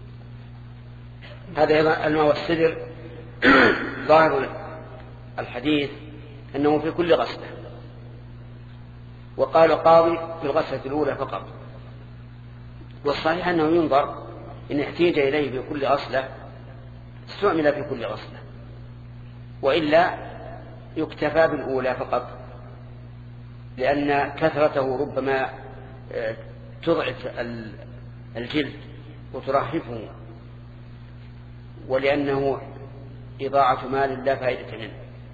هذا الماء والسدر ظاهر الحديث أنه في كل غسلة، وقال القاضي في الغسلة الأولى فقط، والصحيح أنه ينظر إن احتيج إليه في كل غسلة استعمل في كل غسلة، وإلا يكتفى بالأولى فقط، لأن كثرته ربما تضعف الجلد وترهفه، ولأنه إضاعة مال لا فائدة منه.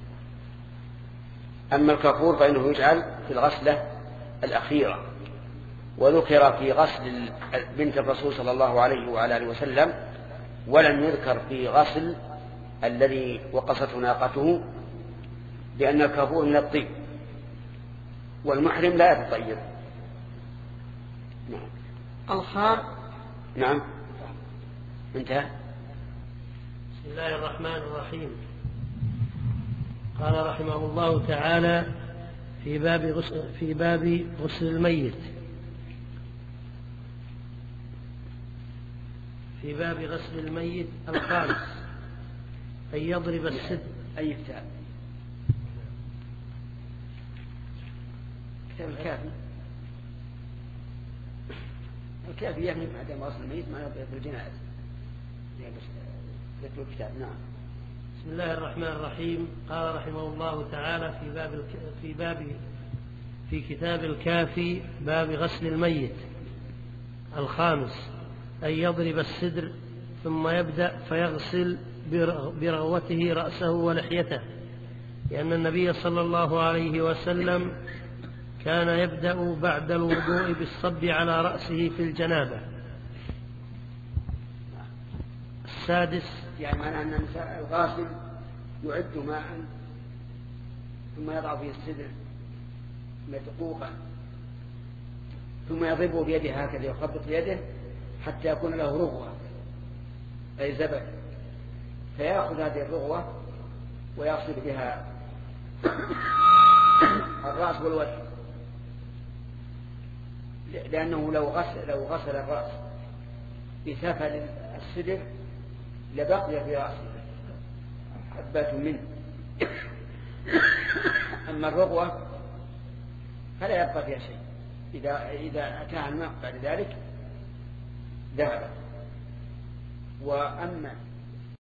أما الكافور فإنه يجعل في الغسلة الأخيرة. وذكر في غسل بنت الرسول صلى الله عليه وعلى آله وسلم، ولم يذكر في غسل الذي وقصته ناقته، لأن الكافور من الطيب والمحرم لا يتطيب. نعم. الخام نعم انتهى. بسم الله الرحمن الرحيم. قال رحمه الله تعالى في باب غسل, في باب غسل الميت في باب غسل الميت الخامس أن يضرب السد. أي كتاب؟ كتاب الكافي. الكافي يعني بعد ما غسل الميت ما في الجنائز يتلو الكتاب. نعم. بسم الله الرحمن الرحيم. قال رحمه الله تعالى في باب الك... في باب في كتاب الكافي باب غسل الميت الخامس أن يضرب السدر ثم يبدأ فيغسل برغوته رأسه ولحيته، لأن النبي صلى الله عليه وسلم كان يبدأ بعد الوضوء بالصب على رأسه في الجنابة. السادس يعني معنى أن الغاسل يعد ماء ثم يضع فيه السدر مدقوقا ثم يضربه بيده هكذا، يخبط بيده حتى يكون له رغوة أي زبد، فيأخذ هذه الرغوة ويغسل بها الرأس والوجه، لأنه لو غسل, لو غسل الرأس بسفل السدر لبقي في رأسه حبات منه. أما الرغوة فلا يبقى فيها شيء، إذا, إذا أتاها الماء بعد ذلك ذهب. وأما